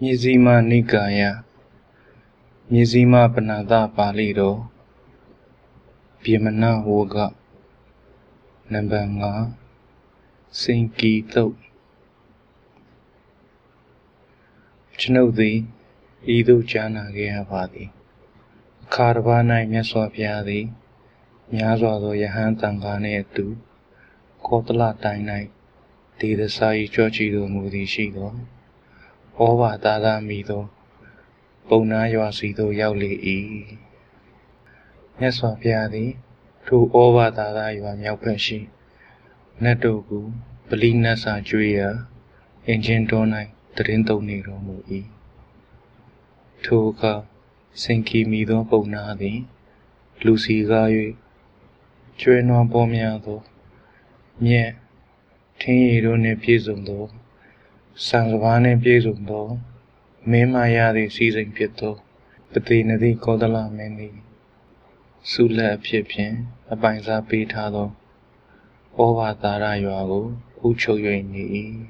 Mizima Nikaya Mizima Panada Palido Bimana Woga Nambanga Sinki Tho Chnodi Idu Jana Geavadi Karvana Meswapiadi Nyazwado Yahan Tangane Tu Kotala Tainai Dida Sai Chochido Mudi Shido Ova Dada Mido Bona Yasido Yauli E Meswapiadi Tu Ova Dada Yua Myapeshi Natogu Belina Sa Juia Engine Donai Trinto Niro Mui Toka Sinki Mido Bonadi Lucy Gayu Jueno Bomiado Nye Tiniro Ne Piezundo Sanzavane Piezundo Memayadi Season Pieto Patinadi Kodala Mendi Sula Piepin Abanza Pitado Ova Dara Yuago Ucho Yuni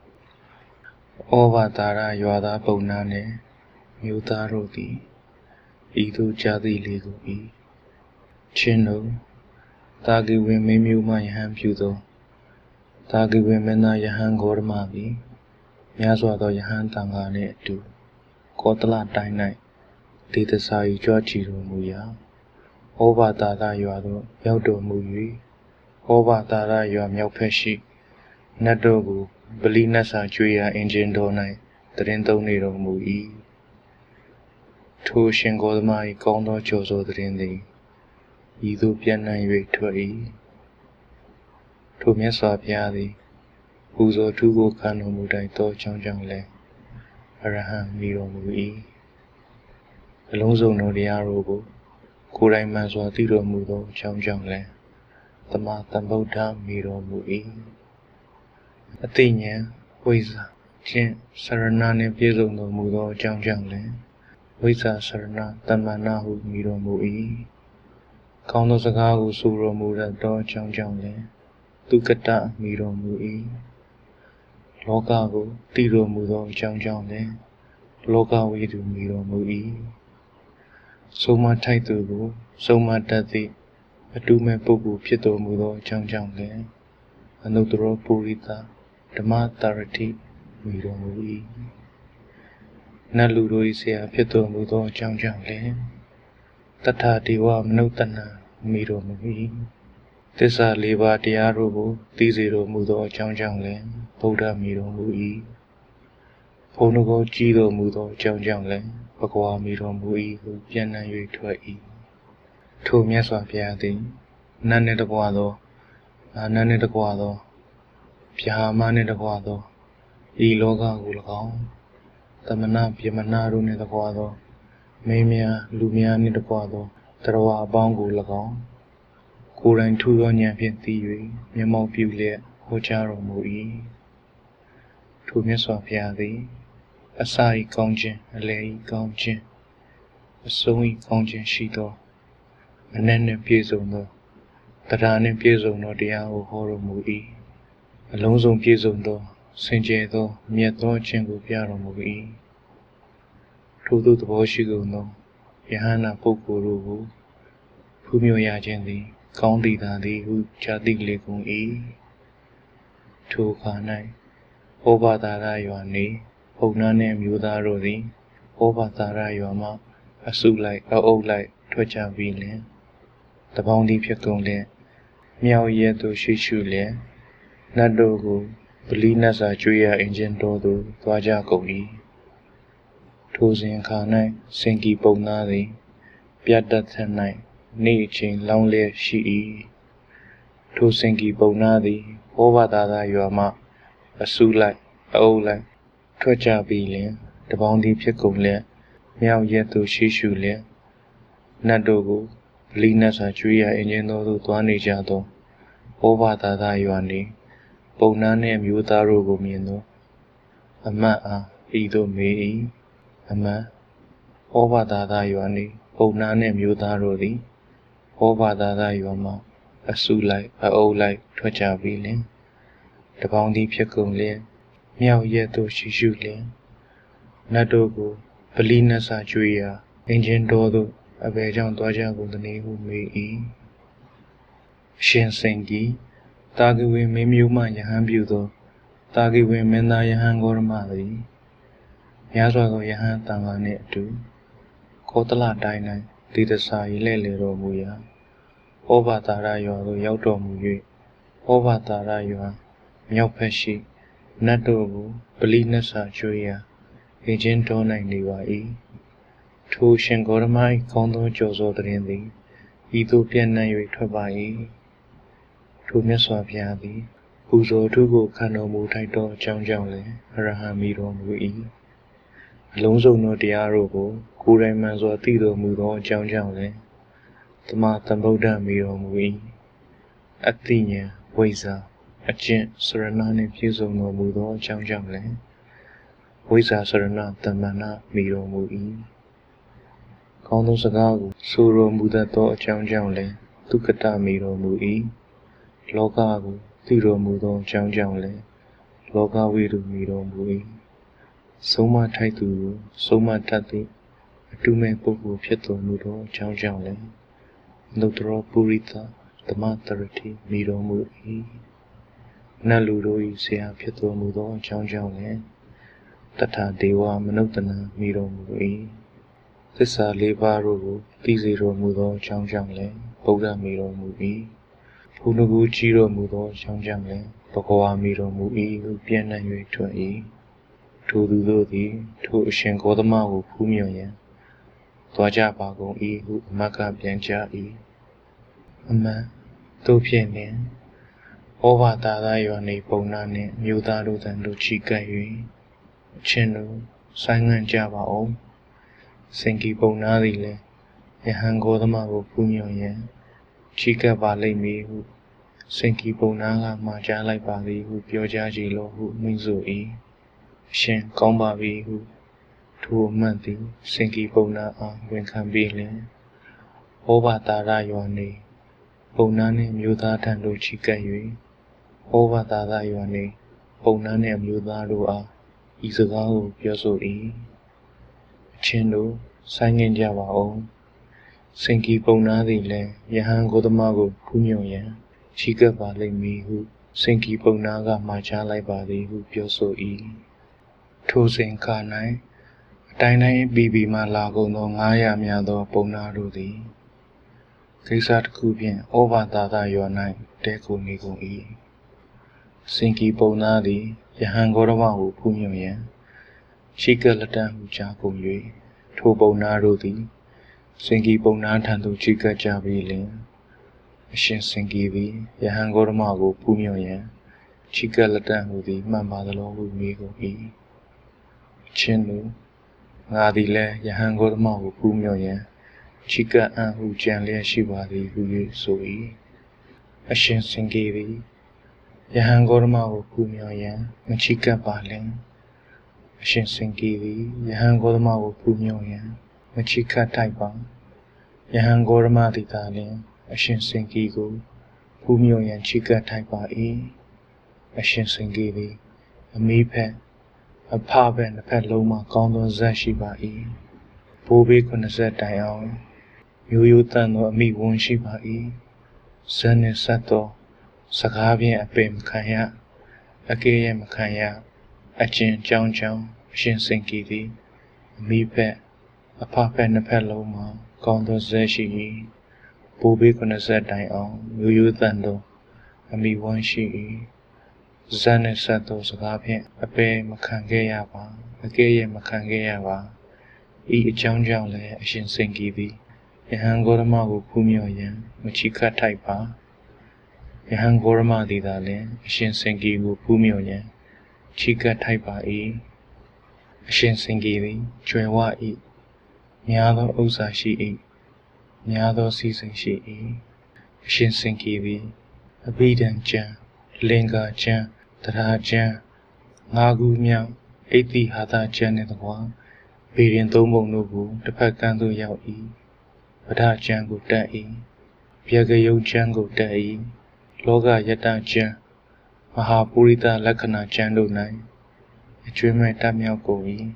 Ova Dara Yuada Bonane Muta Rodi Idu Jadi Ligu Chino Tagi Women Muma Yahan Pudo Tagi Women Yahan Gormavi Yazwado Yahan Tangane Tu Kotala Dainai Dita Sai Jochiro Muya Ova Dada Yuado Yaudo Muyi Ova Dada Yuam Yaupeshi Nadogu Belina Sa Juia Engine Donai Trento Niro Mui Tu Shingodmai Kondo Jozo Trindi Idu Piana Yui Tui Tu Meswa Piadi Uzo Tugo Kano Mudai To Changjang Arahan Miro Mui Alonso no Diarogo Kurai Maswa Tiro Mudo Changjang Tama Tambota Miro Mui Atinya Wiza Chin Saranane Piezo no Mudo Changjang Wiza Sarana Tamanahu Miro Mui Kondo Sagahu Suro Muda Do Changjang Tukata Miro Mui Lokago Tiro Mudo Changjang Loka Widu Miro Mui Soma Taitugu Soma Dati Adume Pugu Pieto Mudo Changjang Anudro Purita Dama Tarati Miro Mui Naluro Isia Pieto Mudo Changjang Tata Diwa Manutana Miro Mui Tisa Liva Diarubu Tiziro Mudo Changjang Buddha Miro Mui Ponugo Jido Mudo Changjang Bakwa Miro Mui Piana Yui Tui Tu Meswa Piadi Nane de Guado Nane de Guado Piamane de Guado Iloga Gulgao Tamana Piamana Rune de Guado Memia Lumiani de Guado Trawa Bangu Lagao Kuran Tugonia Pienti Memo Pulia Hojaro Mui Tu Meswa Piadi Asai Kongjin Alei Kongjin Asoi Kongjin Shito Manene Piezono Tarane Piezono Diao Horo Mui Alonso Piezono Senjedo Mieto Chengu Piaro Mui Tudu the Boshigono Yahana Pokurubu Pumio Yajendi County Dadi Hu Chati Lekun Tu Kanai Oba Dara Yuani Honane Muda Rodi Oba Dara Yuama Asulai Aolai Twacha Vile The Bounty Pekon Miao Yeto Shishu Nadogo Belina Sa Juia Engine Dodo Twaja Koi Tozin Kanai Sinki Bonadi Piadat Tanai Ni Chin Lonely Shi To Sinki Bonadi Ova Dada Yuama Asulai Aolai Twacha Vile The Bounty Pekon Miao Yeto Shishu Nadogo Belina Sa Juia Engine Dodo Twani Jado Ova Dada Yuani Bonane Muda Rogo Mieno Ama Ido Mei Ama Ova Dada Yuani Bonane Muda Rodi Ova Dada Yuama Asulai Aolai Twacha Vile The Bounty Pekon Miao Yeto Shishu နတ်တို့ကိုပလီနတ်စာကြွေရာအင်ဂျင်တော်သို့အဘယ်ကြောင့်သွားကြကုန်သနည်းဟုမေး၏အရှင်စင်ကြီးတာဂိဝေမင်းမျိုးမှယဟန်ပြုသောတာဂိဝေမင်းသားယဟန်ဂေါရမသည်များစွာသောယဟန်တန်ခါနှင့်အတူကောသလတိုင်း၌ဒေသစာ၏လှည့်လည်တော်မူရာဩဘာတာရရွာသို့ရောက်တော်မူ၍ဩဘာတာရရွာမြောက်ဘက်ရှိနတ်တို့ကိုပလီနတ်စာကြွေရာအင်ဂျင်တော်၌နေပါ၏ထိုရှင်ဂေါရမ၏ကောင်းသောကြော်စောသတင်းသည်ဤသို့ပြန့်နှံ့၍ထွက်ပါ၏ထိုမြတ်စွာဘုရားသည်ပူဇော်ထုကိုခံတော်မူထိုက်သောအကြောင်းကြောင့်လည်းအရဟံမီတော်မူ၏အလုံးစုံသောတရားတို့ကိုကိုယ်တိုင်မှန်စွာသိတော်မူသောအကြောင်းကြောင့်လည်းသမသမ္ဗုဒ္ဓမီတော်မူ၏အသိဉာဏ်ဝိဇ္ဇာအကျင့်စရဏနှင့်ပြည့်စုံတော်မူသောအကြောင်းကြောင့်လည်းဝိဇ္ဇာစရဏတမ္မနာမီတော်မူ၏ကောင်းသောစကားကိုဆိုတော်မူတတ်သောအကြောင်းကြောင့်လည်းဒုက္ခတမီတော်မူ၏လောကကိုသိတော်မူသောအကြောင်းကြောင့်လည်းလောကဝိတုမီတော်မူ၏ဆုံးမထိုက်သူကိုဆုံးမတတ်သည့်အတုမဲ့ပုဂ္ဂိုလ်ဖြစ်တော်မူသောအကြောင်းကြောင့်လည်းနုတ္တရောပုရိသသမတရတိမီတော်မူ၏နတ်လူတို့၏ဆရာဖြစ်တော်မူသောအကြောင်းကြောင့်လည်းတထာဒေဝမနုဿနာမီတော်မူ၏သစ္စာလေးပါးတို့ကိုသိစေတော်မူသောအကြောင်းကြောင့်လည်းဗုဒ္ဓမီတော်မူ၏ဘုန်းကူကြီးတော်မူသောအကြောင်းကြောင့်လည်းဘဂဝါမီတော်မူ၏ဟုပြန့်နှံ့၍ထွက်၏ထိုသူတို့သည်ထိုအရှင်ဂေါတမကိုဖူးမြော်ရန်သွားကြပါကုန်၏ဟုအမတ်ကပြန်ကြား၏အမှန်တို့ဖြင့်လျှင်ဩဘာသာသာရွာနေပုံနာနှင့်မြို့သားတို့တန်တို့ချီကပ်၍အချင်းတို့ဆိုင်ငံ့ကြပါအောင်စင်ကီပုံနာသည်လည်းယဟန်ဂေါတမကိုဖူးမြော်ရန်ချီကပ်ပါလိမ့်မည်ဟုစင်ကီပုံနာကမှာကြားလိုက်ပါသည်ဟုပြောကြားကြလောဟုမိန့်ဆို၏အရှင်ကောင်းပါပြီဟုထိုအမှတ်သည်စင်ကီပုံနာအားဝန်ခံပြီးလျှင်ဩဘာတာရရွာနေပုံနာနှင့်မြို့သားထံသို့ချီကပ်၍ဩဘာတာရရွာနေပုံနာနှင့်မြို့သားတို့အားဤစကားကိုပြောဆို၏အချင်းတို့ဆိုင်ငင်ကြပါအောင်စင်ကီပုံနာသည်လည်းယဟန်ဂေါတမကိုဖူးမြော်ရန်ချီကပ်ပါလိမ့်မည်ဟုစင်ကီပုံနာကမှာကြားလိုက်ပါသည်ဟုပြောဆို၏ထိုစဉ်ခါ၌အတိုင်းတိုင်းပြီးမှလာကုန်သော900များသောပုံနာတို့သည်ကိစ္စတစ်ခုဖြင့်ဩဘာသာသာရွာ၌တဲခုနေကုန်၏စင်ကီပုံနာသည်ယဟန်ဂေါတမကိုဖူးမြော်ရန်ချီကပ်လက်တန်းဟုကြားကုန်၍ထိုပုံနာတို့သည်စင်ကီပုံနာထံသို့ချီကပ်ကြပြီးလျှင်အရှင်စင်ကီသည်ယဟန်ဂေါတမကိုဖူးမြော်ရန်ချီကပ်လက်တန်းဟုသည်မှန်ပါသလောဟုမေးကုန်၏အချင်းတို့ငါသည်လည်းယဟန်ဂေါတမကိုဖူးမြော်ရန်ချီကပ်အံ့ဟုကြံလျက်ရှိပါသည်ဟု၍ဆို၏အရှင်စင်ကီသည်ယဟန်ဂေါတမကိုဖူးမြော်ရန်မချီကပ်ပါလျှင်အရှင်စင်ကီသည်ယဟန်ဂေါတမကိုဖူးမြော်ရန်မချီကပ်ထိုက်ပါယဟန်ဂေါတမသည်သာလျှင်အရှင်စင်ကီကိုဖူးမြော်ရန်ချီကပ်ထိုက်ပါ၏အရှင်စင်ကီသည်အမိဖက်အဖဘက်နှစ်ဖက်လုံးမှာကောင်းသောဇက်ရှိပါ၏ဘိုးဘေး90တိုင်အောင်ရိုးရိုးတန်သောအမိဝန်းရှိပါ၏ဇက်နှင့်ဆက်သောစကားဖြင့်အပင်မခံရအကဲရဲ့မခံရအကျဉ်ကြောင်းကြောင်းအရှင်စင်ကီသည်အမိဖက်အဖဖက်နှစ်ဖက်လုံးမှာကောင်းသောဇက်ရှိ၏ဘိုးဘေး90တိုင်အောင်ရိုးရိုးတန်သောအမိဝန်းရှိ၏ဇက်နှင့်ဆက်သောစကားဖြင့်အပင်မခံခဲ့ရပါအကဲရဲ့မခံခဲ့ရပါဤအကြောင်းကြောင့်လည်းအရှင်စင်ကီသည်ယဟန်ဂေါတမကိုဖူးမြော်ရန်မချီကပ်ထိုက်ပါယဟန်ဂေါတမသည်သာလျှင်အရှင်စင်ကီကိုဖူးမြော်ရန်ချီကပ်ထိုက်ပါ၏အရှင်စင်ကီသည်ကျွယ်ဝ၏များသောဥစ္စာရှိ၏များသောစီစဉ်ရှိ၏အရှင်စင်ကီသည်အဘိဓမ္မာကျမ်းလင်္ကာကျမ်းတရားကျမ်း၅ခုမြောက်ဣတိဟာသကျမ်းနှင့်တကားဗေဒင်သုံးပုံတို့ကိုတစ်ဖက်ကမ်းသို့ရောက်၏ပဋ္ဌာကျမ်းကိုတတ်၏ဗျာကယုတ်ကျမ်းကိုတတ်၏လောကယတ္တကျမ်းမဟာပုရိသလက္ခဏာကျမ်းတို့၌အကျွမ်းမဲ့တတ်မြောက်ကုန်၏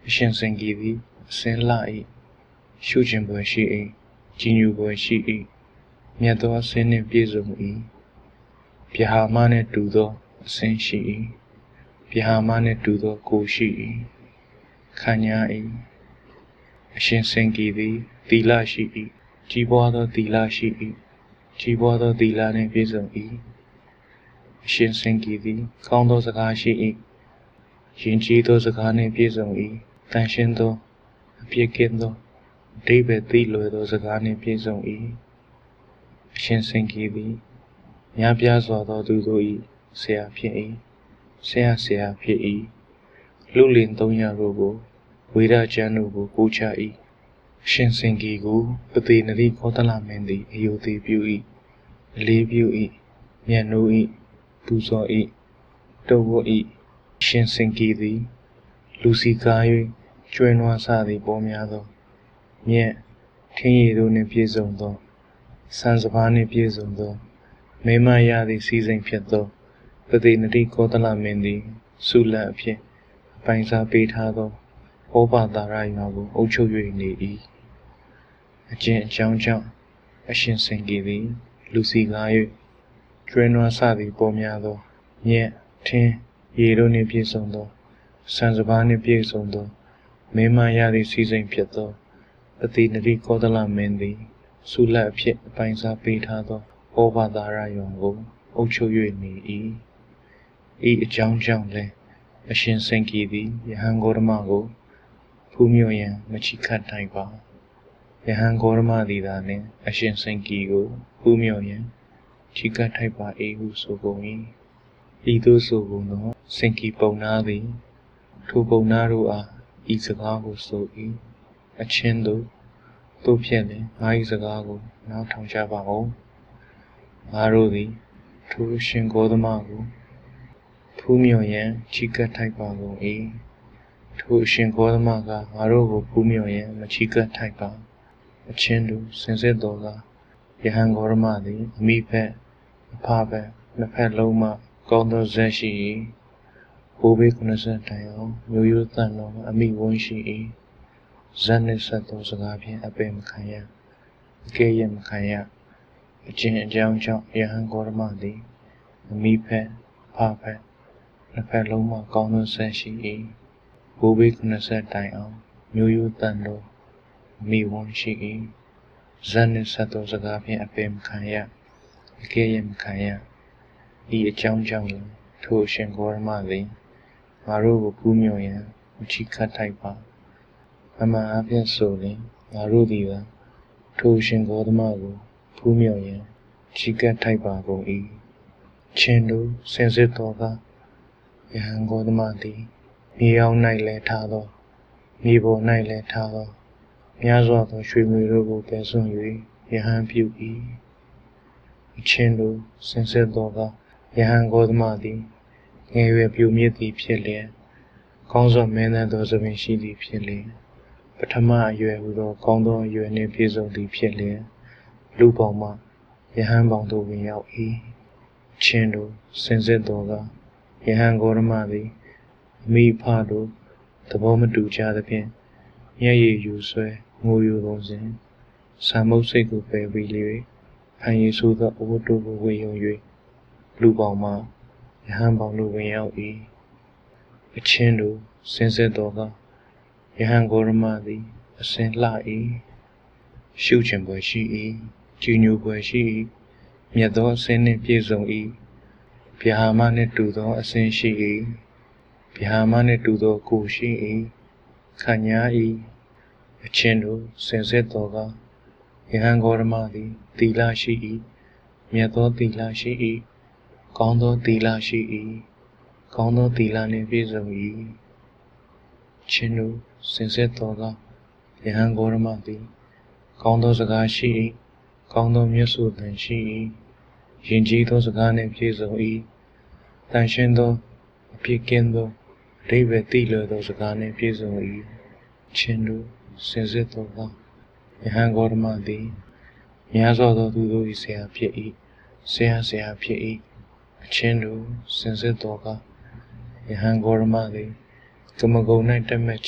ရှင်စင်ကြီးသည်အစင်းလှ၏ရှုကျင်ပွဲရှိ၏ကြည်ညိုပွဲရှိ၏မြတ်သောအစင်းနှင့်ပြည့်စုံ၏ဗျာဟာမနှင့်တူသောအစင်းရှိ၏ဗျာဟာမနှင့်တူသောကိုယ်ရှိ၏ခံညာ၏အရှင်စင်ကြီးသည်သီလရှိ၏ကြီးပွားသောသီလရှိ၏ကြီးပွားသောသီလနှင့်ပြည့်စုံ၏အရှင်စင်ကြီးသည်ကောင်းသောစကားရှိ၏ယဉ်ကျေးသောစကားနှင့်ပြည့်စုံ၏တန်ရှင်းသောအပြည့်ကင်းသောအဓိပ္ပာယ်သိလွယ်သောစကားနှင့်ပြည့်စုံ၏အရှင်စင်ကြီးသည်များပြားစွာသောသူတို့၏ဆရာဖြစ်၏ဆရာဖြစ်၏လူလင်300တို့ကိုဝေဒကျမ်းတို့ကိုပူချ၏အရှင်စင်ကြီးကိုပတိနရိခောသလမင်းသည်အယုသေးပြု၏အလေးပြု၏မြတ်နိုး၏ပူဇော်၏တုတ်ဝတ်၏အရှင်စင်ကြီးသည်လူစီကား၍ကျွဲနွားစသည်ပေါ်များသောမြတ်ထင်းရည်တို့နှင့်ပြည့်စုံသောဆန်စပါးနှင့်ပြည့်စုံသောမိမရသည့်စီးစိမ်ဖြစ်သောပတိနတိကောသလမင်းသည်ဆုလတ်အဖြစ်အပိုင်စားပေးထားသောဩဘာသာရရွာကိုအုပ်ချုပ်၍နေ၏အကျင့်အကြောင်းကြောင့်အရှင်စင်ကြီးသည်လူစီကား၍ကျွဲနွားစသည်ပေါ်များသောမြတ်ထင်းရည်တို့နှင့်ပြည့်စုံသောဆန်စပါးနှင့်ပြည့်စုံသောမိမရသည့်စီးစိမ်ဖြစ်သောပတိနတိကောသလမင်းသည်ဆုလတ်အဖြစ်အပိုင်စားပေးထားသောဩဘာသာရရွာကိုအုပ်ချုပ်၍နေ၏ဤအကြောင်းကြောင့်လည်းအရှင်စင်ကြီးသည်ယဟန်ဂေါတမကိုဖူးမြော်ရန်မချီခတ်နိုင်ပါယဟန်ဂေါတမသည်သာလျှင်အရှင်စင်ကြီးကိုဖူးမြော်ရန်ချီကပ်ထိုက်ပါ၏ဟုဆိုကုန်၏ဤသို့ဆိုကုန်သောစင်ကြီးပုံနာသည်ထိုပုံနာတို့အားဤစကားကိုဆို၏အချင်းတို့ဖြင့်လည်းငါ၏စကားကိုနားထောင်ကြပါဦးငါတို့သည်ထိုရှင်ဂေါတမကိုဖူးမြော်ရန်ချီကပ်ထိုက်ပါကုန်၏ထိုရှင်ဂေါတမကငါတို့ကိုဖူးမြော်ရန်မချီကပ်ထိုက်ပါအချင်းတို့စင်စစ်တော်ကယဟန်ဂေါတမသည်အမိဖက်အဖဖက်နှစ်ဖက်လုံးမှကောင်းသောဇက်ရှိ၏ဘိုးဘေး90တိုင်အောင်မျိုးရိုးသန့်တော်အမိဝန်းရှိ၏ဇက်နှင့်ဆက်သောစကားဖြင့်အပင်မခံရအကဲ့ရဲ့မခံရအကျင့်အကြောင်းကြောင့်ယဟန်ဂေါတမသည်အမိဖက်ဖဖက်နှစ်ဖက်လုံးမှကောင်းသောဇက်ရှိ၏ဘိုးဘေး90တိုင်အောင်မျိုးရိုးသန့်တော်အမိဝန်းရှိ၏ဇက်နှင့်ဆက်သောစကားဖြင့်အပင်မခံရအကဲ့ရဲ့မခံရဤအကြောင်းကြောင့်ထိုအရှင်ဂေါတမသည်ငါတို့ကိုဖူးမြော်ရန်မချီခတ်ထိုက်ပါအမှန်အပြည့်ဆိုရင်ငါတို့သည်သာထိုအရှင်ဂေါတမကိုဖူးမြော်ရန်ချီကပ်ထိုက်ပါကုန်၏ချင်းတို့စင်စစ်တော်ကယဟန်ဂေါတမသည်မြေအောင်၌လဲထားသောမြေပေါ်၌လဲထားသောများစွာသောရွှေမြွေတို့ကိုပယ်စွန့်၍ယဟန်ပြု၏အချင်းတို့စင်စစ်တော်ကယဟန်ဂေါတမသည်ငယ်ရွယ်ပြိုမြစ်သည်ဖြစ်လျက်ကောင်းစွာမင်းသားသောသပင်ရှိသည်ဖြစ်လျက်ပထမအရွယ်ဟူသောကောင်းသောအရွယ်နှင့်ပြည့်စုံသည်ဖြစ်လျက်လူပေါင်းမှယဟန်ပေါင်းသို့ဝင်ရောက်၏ချင်းတို့စင်စစ်တော်ကယဟန်ဂေါတမသည်အမိဖတို့သဘောမတူကြသဖြင့်မျက်ရည်ယူဆွဲငိုယိုကုန်စဉ်ဆံမုတ်စိတ်ကိုပယ်ပြီးလေဖန်ရည်ဆိုသောအဝတ်တို့ကိုဝေယုံ၍လူပေါင်းမှယဟန်ပေါင်းတို့ဝင်ရောက်၏အချင်းတို့စင်စစ်တော်ကယဟန်ဂေါတမသည်အစင်လှ၏ရှုကျင်ပွဲရှိ၏ကြည်ညိုပွဲရှိ၏မြတ်သောအစင်နှင့်ပြည့်စုံ၏ဗျာဟာမနှင့်တူသောအစင်ရှိ၏ဗျာဟာမနှင့်တူသောကိုယ်ရှိ၏ခံညာ၏အချင်းတို့စင်စစ်တော်ကယဟန်ဂေါတမသည်သီလရှိ၏မြတ်သောသီလရှိ၏ကောင်းသောသီလရှိ၏ကောင်းသောသီလနှင့်ပြည့်စုံ၏ချင်းတို့စင်စစ်တော်ကယဟန်ဂေါတမသည်ကောင်းသောစကားရှိ၏ကောင်းသောမျက်စုံသံရှိ၏ယဉ်ကျေးသောစကားနှင့်ပြည့်စုံ၏တန်ရှင်းသောအပြည့်ကင်းသောအဓိပ္ပာယ်သိလွယ်သောစကားနှင့်ပြည့်စုံ၏ချင်းတို့စင်စစ်တော်ကယဟန်ဂေါတမသည်များစွာသောသူတို့၏ဆရာဖြစ်၏ဆရာဖြစ်၏အချင်းတို့စင်စစ်တော်ကယဟန်ဂေါတမသည်ကမဂုဏ်၌တက်မှတ်ခြင်း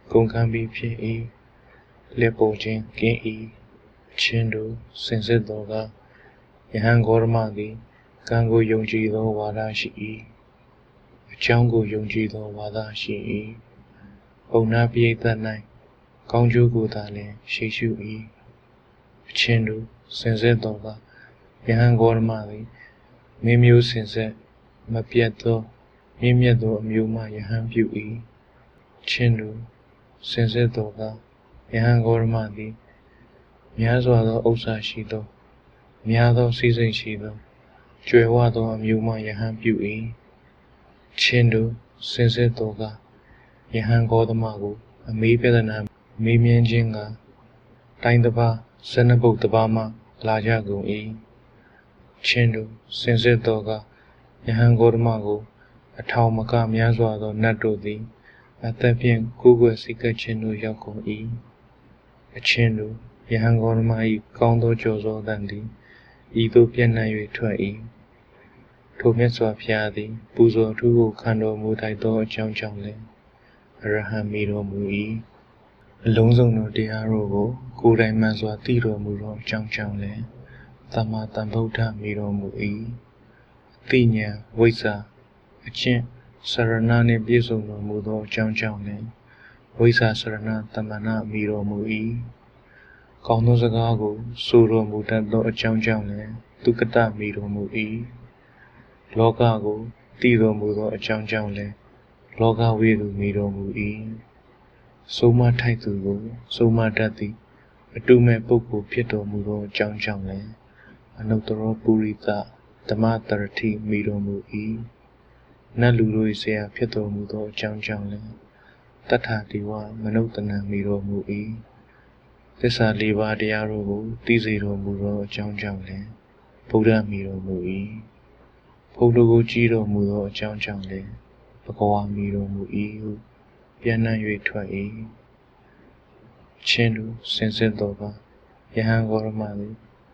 ကုန်ခံပြီးဖြစ်၏လက်ပေါ်ခြင်းကင်း၏အချင်းတို့စင်စစ်တော်ကယဟန်ဂေါရမသည်ကံကိုယုံကြည်သောဝါဒရှိ၏အကြောင်းကိုယုံကြည်သောဝါဒရှိ၏ပုံနာပိဋက၌ကောင်းကျိုးကိုသာလျှင်ရှိရှု၏အချင်းတို့စင်စစ်တော်ကယဟန်ဂေါရမသည်မိမျိုးစင်စစ်မပြတ်သောမြင့်မြတ်သောအမျိုးမှယဟန်ပြု၏ချင်းတို့စင်စစ်တော်ကယဟန်ဂေါရမသည်များစွာသောဥစ္စာရှိသောများသောစည်းစိမ်ရှိသောကျွယ်ဝသောအမျိုးမှယဟန်ပြု၏ချင်းတို့စင်စစ်တော်ကယဟန်ဂေါတမကိုအမေးပြဿနာမေးမြန်းခြင်းကတိုင်းတစ်ပါးဇနဘုတ်တစ်ပါးမှလာကြကုန်၏ချင်းတို့စင်စစ်တော်ကယဟန်ဂေါတမကိုအထောင်မကများစွာသောနတ်တို့သည်အသက်ဖြင့်ကိုယ်ွယ်စိတ်ကခြင်းတို့ရောက်ကုန်၏အချင်းတို့ယဟန်ဂေါတမ၏ကောင်းသောကြော်သောတန်သည်ဤသို့ပြန့်နှံ့၍ထွက်၏ထိုမြတ်စွာဘုရားသည်ပူဇော်ထူးကိုခံတော်မူထိုက်သောအကြောင်းကြောင့်လည်းအရဟံမိတော်မူ၏အလုံးစုံသောတရားတော်ကိုကိုယ်တိုင်မှန်စွာသိတော်မူသောအကြောင်းကြောင့်လည်းသမ္မာသမ္ဗုဒ္ဓမိတော်မူ၏အသိဉာဏ်ဝိဇ္ဇာအကျင့်စရဏနှင့်ပြည့်စုံတော်မူသောအကြောင်းကြောင့်လည်းဝိဇ္ဇာစရဏတမ္မနာမိတော်မူ၏ကောင်းသောစကားကိုဆိုတော်မူတတ်သောအကြောင်းကြောင့်လည်းသုကတမိတော်မူ၏လောကကိုသိတော်မူသောအကြောင်းကြောင့်လည်းလောကဝိတုမိတော်မူ၏ဆုံးမထိုက်သူကိုဆုံးမတတ်သည်အတုမဲ့ပုဂ္ဂိုလ်ဖြစ်တော်မူသောအကြောင်းကြောင့်လည်းအနုတ္တရောပုရိသဓမ္မတရတိမိတော်မူ၏နတ်လူတို့၏ဆရာဖြစ်တော်မူသောအကြောင်းကြောင့်လည်းတတ္ထာဒီဝမနုဿနံမိတော်မူ၏သစ္စာလေးပါးတရားတို့ကိုသိစေတော်မူသောအကြောင်းကြောင့်လည်းဗုဒ္ဓမိတော်မူ၏ဘုဒ္ဓကိုကြည်တော်မူသောအကြောင်းကြောင့်လည်းဘဂဝါမိတော်မူ၏ဟုပြန့်နှံ့၍ထွက်၏ချင်းတို့စင်စစ်တော်ကယဟန်ဂေါရမသည်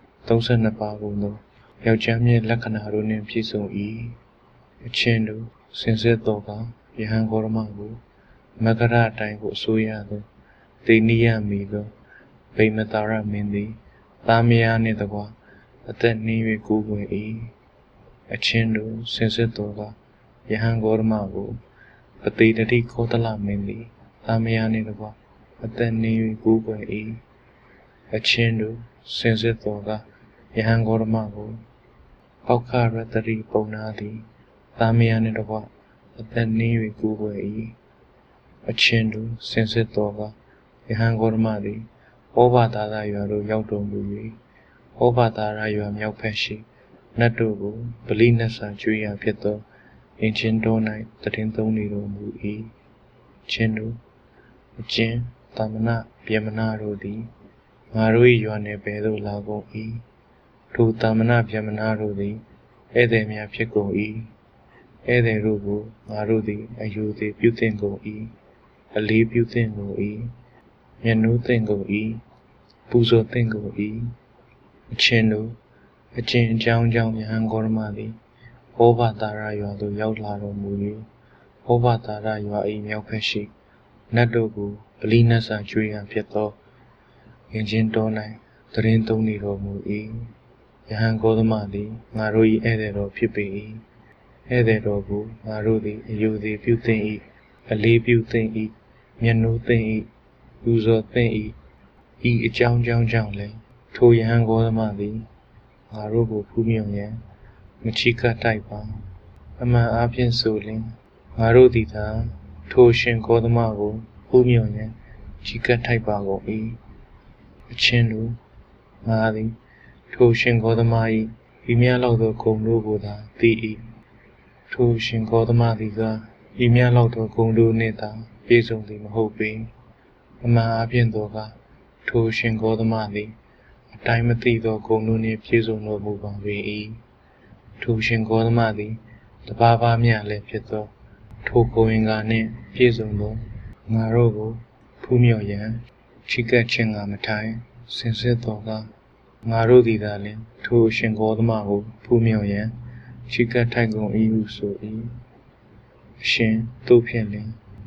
32ပါးကုန်သောယောက်ျားမြတ်လက္ခဏာတို့နှင့်ပြည့်စုံ၏အချင်းတို့စင်စစ်တော်ကယဟန်ဂေါရမကိုမဂရအတိုင်းကိုအစိုးရသောဒိဋ္ဌိယမိသောဗိမတာရမင်းသည်သားမယားနှင့်တကွအသက်နှင်း၍ကိုးကွယ်၏အချင်းတို့စင်စစ်တော်ကယဟန်ဂေါရမကိုပတိတတိခောတလမင်းသည်သားမယားနှင့်တကွအသက်နှင်း၍ကိုးကွယ်၏အချင်းတို့စင်စစ်တော်ကယဟန်ဂေါရမကိုပောက္ခရတ္တိပုံနာသည်သားမယားနှင့်တကွအသက်နှင်း၍ကိုးကွယ်၏အချင်းတို့စင်စစ်တော်ကယဟန်ဂေါရမသည်ဩဘာသာရရွာသို့ရောက်တော်မူ၍ဩဘာသာရရွာမြောက်ဘက်ရှိနတ်တို့ကိုဗလိနတ်စာကျွေးရာဖြစ်သောအင်ချင်းတော်၌တည်င်းသုံးနေတော်မူ၏ချင်းတို့အကျဉ်သမ္မနာဗျမနာတို့သည်ငါတို့၏ရွာနယ်ပယ်သို့လာကုန်၏ထိုသမ္မနာဗျမနာတို့သည်ဧည့်သည်များဖြစ်ကုန်၏ဧည့်သည်တို့ကိုငါတို့သည်အယူသည်ပြုသင့်ကုန်၏အလေးပြုသင့်ကုန်၏မျက်နှိုးသင့်ကုန်၏ပူဇော်သင့်ကုန်၏အချင်းတို့အကျဉ်အကြောင်းကြောင့်ယဟန်ဂေါရမသည်ဩဘာသာရရွာသို့ရောက်လာတော်မူ၍ဩဘာသာရရွာ၏မြောက်ဘက်ရှိနတ်တို့ကိုဗလိနတ်စာကျွေးရန်ဖြစ်သောအင်ချင်းတော်၌တည်င်းသုံးနေတော်မူ၏ယဟန်ဂေါတမသည်ငါတို့၏ဧည့်သည်တော်ဖြစ်ပေ၏ဧည့်သည်တော်ကိုငါတို့သည်အယူသည်ပြုသင့်၏အလေးပြုသင့်၏မျက်နှိုးသင့်၏ပူဇော်သင့်၏ဤအကြောင်းကြောင့်လည်းထိုယဟန်ဂေါတမသည်ငါတို့ကိုဖူးမြုံရန်မချိကပ်တိုက်ပါအမှန်အားဖြင့်ဆိုလျှင်ငါတို့သည်သာထိုရှင်ဂေါတမကိုဖူးမြုံရန်ချိကပ်ထိုက်ပါကုန်၏အချင်းတို့ငါသည်ထိုရှင်ဂေါတမ၏ဤများလောက်သောဂုဏ်တို့ကိုသာသိ၏ထိုရှင်ဂေါတမသည်ကဤများလောက်သောဂုဏ်တို့နှင့်သာပြည့်စုံသည်မဟုတ်ပေအမှန်အားဖြင့်သောကထိုရှင်ဂေါတမသည်အတိုင်းမသိသောဂုဏ်တို့နှင့်ပြည့်စုံတော်မူပါပေ၏ထိုရှင်ဂေါတမသည်တပါးပါးမြတ်လည်းဖြစ်သောထိုဂုဏ်အင်္ဂါနှင့်ပြည့်စုံသောငါတို့ကိုဖူးမြော်ရန်ချီးကပ်ခြင်းကမထိုင်စင်စစ်တော်ကငါတို့သည်သာလျှင်ထိုရှင်ဂေါတမကိုဖူးမြော်ရန်ချီးကပ်ထိုက်ကုန်၏ဟုဆို၏အရှင်တို့ဖြင့်လျှင်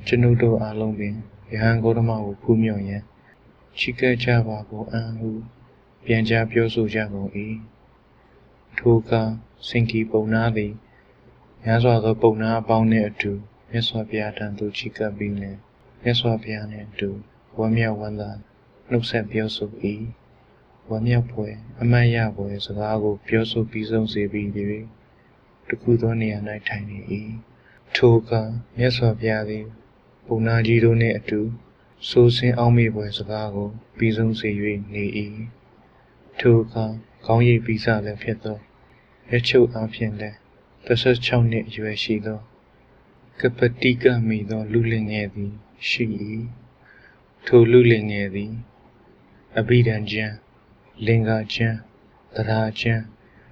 ကျွန်ုပ်တို့အားလုံးပင်ယဟန်ဂေါတမကိုဖူးမြော်ရန်ချီးကပ်ကြပါကုန်အံ့ဟုပြန်ကြားပြောဆိုကြကုန်၏ထိုအခါစင်ကီပုံနာသည်များစွာသောပုံနာအပေါင်းနှင့်အတူမြတ်စွာဘုရားထံသို့ချီးကပ်ပြီးလျှင်မြတ်စွာဘုရားနှင့်အတူဝမ်းမြောက်ဝမ်းသာနှုတ်ဆက်ပြောဆို၏ဝမ်းမြောက်ဖွယ်အမှတ်ရဖွယ်စကားကိုပြောဆိုပြီးဆုံးစေပြီး၍တခုသောနေရာ၌ထိုင်နေ၏ထိုအခါမြတ်စွာဘုရားသည်ပုံနာကြီးတို့နှင့်အတူဆိုဆင်းအောက်မေ့ဖွယ်စကားကိုပြီးဆုံးစေ၍နေ၏ထိုအခါခေါင်းရိပ်ပြီးစလည်းဖြစ်သောရက်ချုပ်အားဖြင့်လည်း16နှစ်အရွယ်ရှိသောကပတိကမိသောလူလင်ငယ်သည်ရှိ၏ထိုလူလင်ငယ်သည်အဘိဓမ္ကျမ်းလင်္ကာကျမ်းတရားကျမ်း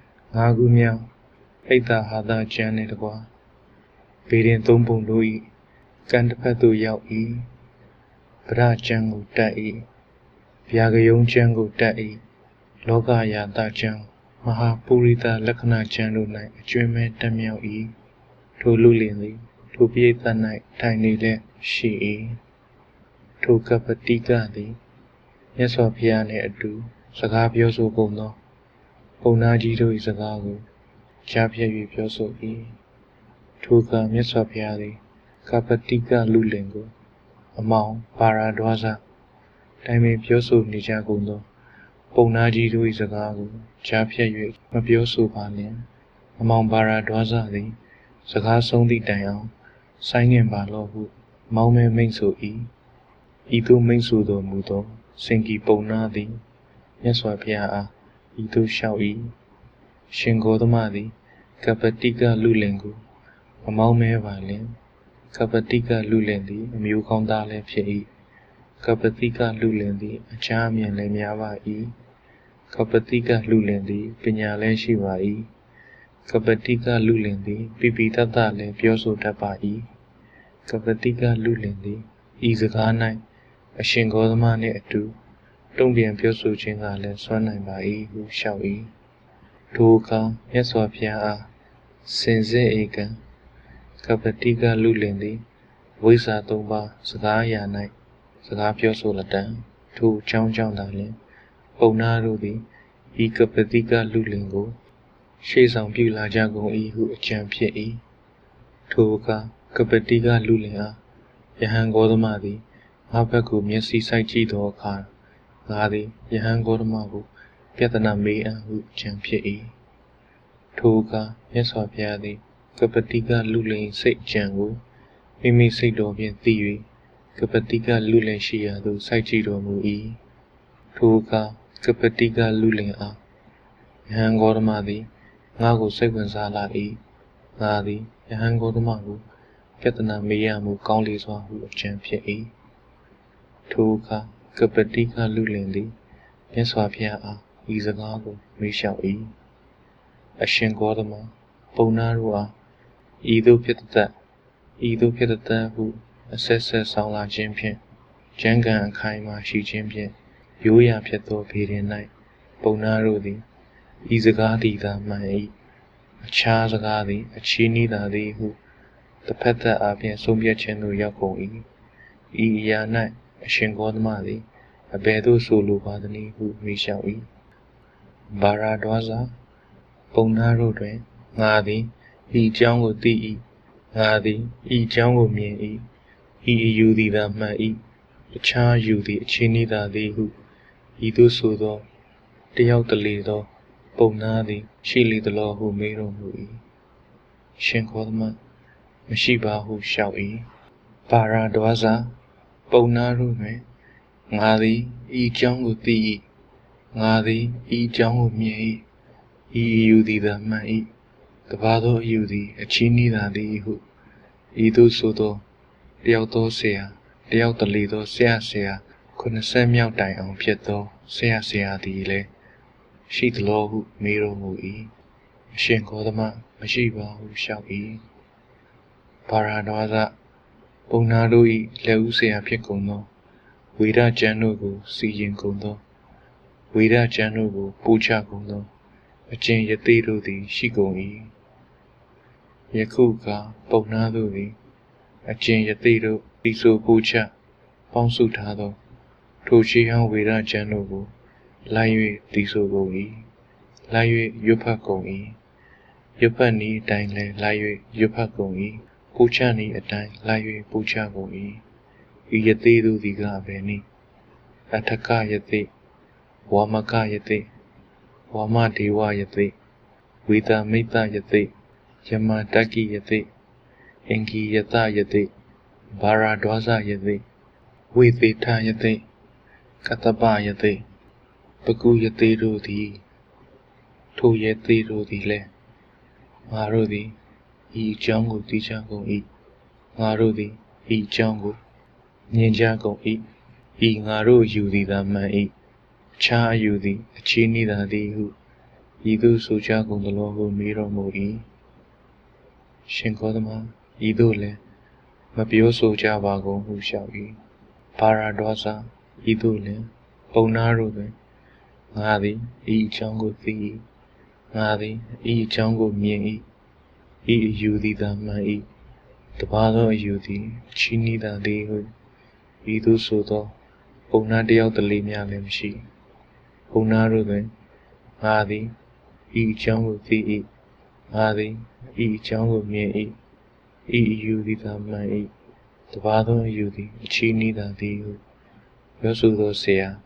5ခုမြောက်အိတ်တာဟာတာကျမ်းနှင့်တကွဗေဒင်3ပုံတို့၏ကံတစ်ဖက်သို့ရောက်၏ဗရကျမ်းကိုတတ်၏ဗျာကယုံကျမ်းကိုတတ်၏လောကယာတကျမ်းမဟာပုရိသလက္ခဏာကျမ်းတို့၌အကျွမ်းမဲ့တက်မြောက်၏ထိုလူလင်သည်ထိုပိဋက၌ထိုင်နေလျက်ရှိ၏ထိုကပတိကသည်မြတ်စွာဘုရားနှင့်အတူစကားပြောဆိုကုန်သောပုံနာကြီးတို့၏စကားကိုကြားဖြတ်၍ပြောဆို၏ထိုအခါမြတ်စွာဘုရားသည်ကပတိကလူလင်ကိုအမောင်ပါရာဒွါးစတိုင်ပင်ပြောဆိုနေကြကုန်သောပုံနာကြီးတို့၏စကားကိုကြားဖြတ်၍မပြောဆိုပါလျှင်အမောင်ပါရာဒွါးစသည်စကားဆုံးသည့်တိုင်အောင်ဆိုင်းငံ့ပါလော့ဟုမောင်းမဲမိန့်ဆို၏ဤသို့မိန့်ဆိုတော်မူသောစင်ကီပုံနာသည်မြတ်စွာဘုရားအားဤသို့လျှောက်၏ရှင်ဂေါတမသည်ကပတိကလူလင်ကိုမမောင်းမဲပါလျှင်ကပတိကလူလင်သည်အမျိုးကောင်းသားလည်းဖြစ်၏ကပတိကလူလင်သည်အခြားအမြင်လည်းများပါ၏ကပတိကလူလင်သည်ပညာလည်းရှိပါ၏ကပတိကလူလင်သည်ပိပိတတလည်းပြောဆိုတတ်ပါ၏ကပတိကလူလင်သည်ဤစကား၌အရှင်ဂေါတမနှင့်အတူတုံ့ပြန်ပြောဆိုခြင်းကလည်းစွမ်းနိုင်ပါ၏ဟုလျှောက်၏ထိုအခါမြတ်စွာဘုရားအားစင်စစ်ဧကံကပတိကလူလင်သည်ဝိဇ္ဇာ3ပါးစကားအရာ၌စကားပြောဆိုလက်တံထိုအကြောင်းကြောင့်သာလျှင်ပုံနာတို့သည်ဤကပတိကလူလင်ကိုရှေ့ဆောင်ပြုလာကြကုန်၏ဟုအကြံဖြစ်၏ထိုအခါကပတိကလူလင်အားယဟန်ဂေါတမသည်ငါဘက်ကိုမျက်စိစိုက်ကြည့်သောအခါငါသည်ယဟန်ဂေါတမကိုပြဿနာမေးအံ့ဟုအကြံဖြစ်၏ထိုအခါမြတ်စွာဘုရားသည်ကပတိကလူလင်စိတ်အကြံကိုမိမိစိတ်တော်ဖြင့်သိ၍ကပတိကလူလင်ရှိရာသို့စိုက်ကြည့်တော်မူ၏ထိုအခါကပတိကလူလင်အားယဟန်ဂေါတမသည်ငါကိုစိတ်ဝင်စားလာ၏ငါသည်ယဟန်ဂေါတမကိုပြဿနာမေးရမှုကောင်းလေစွာဟုအကြံဖြစ်၏ထိုအခါကပတိကလူလင်သည်မြတ်စွာဘုရားအားဤစကားကိုမေးလျှောက်၏အရှင်ဂေါတမပုံနာတို့အားဤသို့ဖြစ်တတ်ဟုအဆက်ဆက်ဆောင်လာခြင်းဖြင့်ကျမ်းဂန်အခိုင်အမာရှိခြင်းဖြင့်ရိုးရာဖြစ်သောဗေဒင်၌ပုံနာတို့သည်ဤစကားသည်သာမှန်၏အခြားစကားသည်အချီးနှီးသာသည်ဟုတစ်ဖက်သက်အားဖြင့်ဆုံးဖြတ်ခြင်းသို့ရောက်ကုန်၏ဤအရာ၌အရှင်ဂေါတမသည်အဘယ်သို့ဆိုလိုပါသနည်းဟုမေးလျှောက်၏ဘာရာဒွါးစာပုံနာတို့တွင်ငါသည်ဤအကြောင်းကိုသိ၏ငါသည်ဤအကြောင်းကိုမြင်၏ဤအယူသည်သာမှန်၏အခြားအယူသည်အချီးနှီးသာသည်ဟုဤသို့ဆိုသောတယောက်တလေသောပုံနာသည်ရှိလေသလောဟုမေးတော်မူ၏ရှင်ဂေါတမမရှိပါဟုလျှောက်၏ဘာရာဒွါးစာပုံနာတို့တွင်ငါသည်ဤအကြောင်းကိုသိ၏ငါသည်ဤအကြောင်းကိုမြင်၏ဤအယူသည်သာမှန်၏တပါးသောအယူသည်အချီးနှီးသာသည်ဟုဤသို့ဆိုသောတယောက်သောဆရာတယောက်တလေသောဆရာ90မြောက်တိုင်အောင်ဖြစ်သောဆရာသည်လည်းရှိသလောဟုမေးတော်မူ၏အရှင်ဂေါတမမရှိပါဟုလျှောက်၏ဘာရာဒွါးစပုံနာတို့၏လက်ဦးဆရာဖြစ်ကုန်သောဝေဒကျမ်းတို့ကိုစီရင်ကုန်သောဝေဒကျမ်းတို့ကိုပို့ချကုန်သောအကျင့်ယသိတို့သည်ရှိကုန်၏ယခုကပုံနာတို့သည်အကျင့်ယသိတို့တီဆိုပူချပေါင်းစုထားသောထိုရှိဟောင်းဝေဒကျမ်းတို့ကိုလိုက်၍တီဆိုကုန်၏လိုက်၍ရွတ်ဖတ်ကုန်၏ရွတ်ဖတ်နည်းအတိုင်းလည်းလိုက်၍ရွတ်ဖတ်ကုန်၏ပူချနည်းအတိုင်းလိုက်၍ပူချကုန်၏ဤယသိတို့သည်ကအဘယ်နည်းအထကယသိဝါမကယသိဝါမဒေဝယသိဝေဒမိတ္တယသိယမတက္ကိယသိအင်္ဂိယတယသိဘာရာဒွါဇယသိဝေသေထယသိကတ္တပယသိပကုယသိတို့သည်ထိုယသိတို့သည်လည်းငါတို့သည်ဤအကြောင်းကိုသိကြကုန်၏ငါတို့သည်ဤအကြောင်းကိုမြင်ကြကုန်၏ဤငါတို့ယူသည်သာမှန်၏အခြားအယူသည်အချီးနှီးသာသည်ဟုဤသို့ဆိုကြကုန်သလိုဟုမေးတော်မူ၏ရှင်ဂေါတမဤသို့လည်းမပြောဆိုကြပါကုန်ဟုလျှောက်၏ဘာရာဒွါဇဤသို့လည်းပုံနာတို့တွင်ငါသည်ဤအကြောင်းကိုသိ၏ငါသည်ဤအကြောင်းကိုမြင်၏ဤအယူသည်သာမှန်၏တပါသောအယူသည်အချီးနှီးသာသည်ဟုဤသို့ဆိုသောပုံနာတယောက်တလေများလည်းမရှိပုံနာတို့တွင်ငါသည်ဤအကြောင်းကိုသိ၏ငါသည်ဤအကြောင်းကိုမြင်၏ဤအယူသည်သာမှန်၏တပါသောအယူသည်အချီးနှီးသာသည်ဟုပြောဆိုသောဆရာ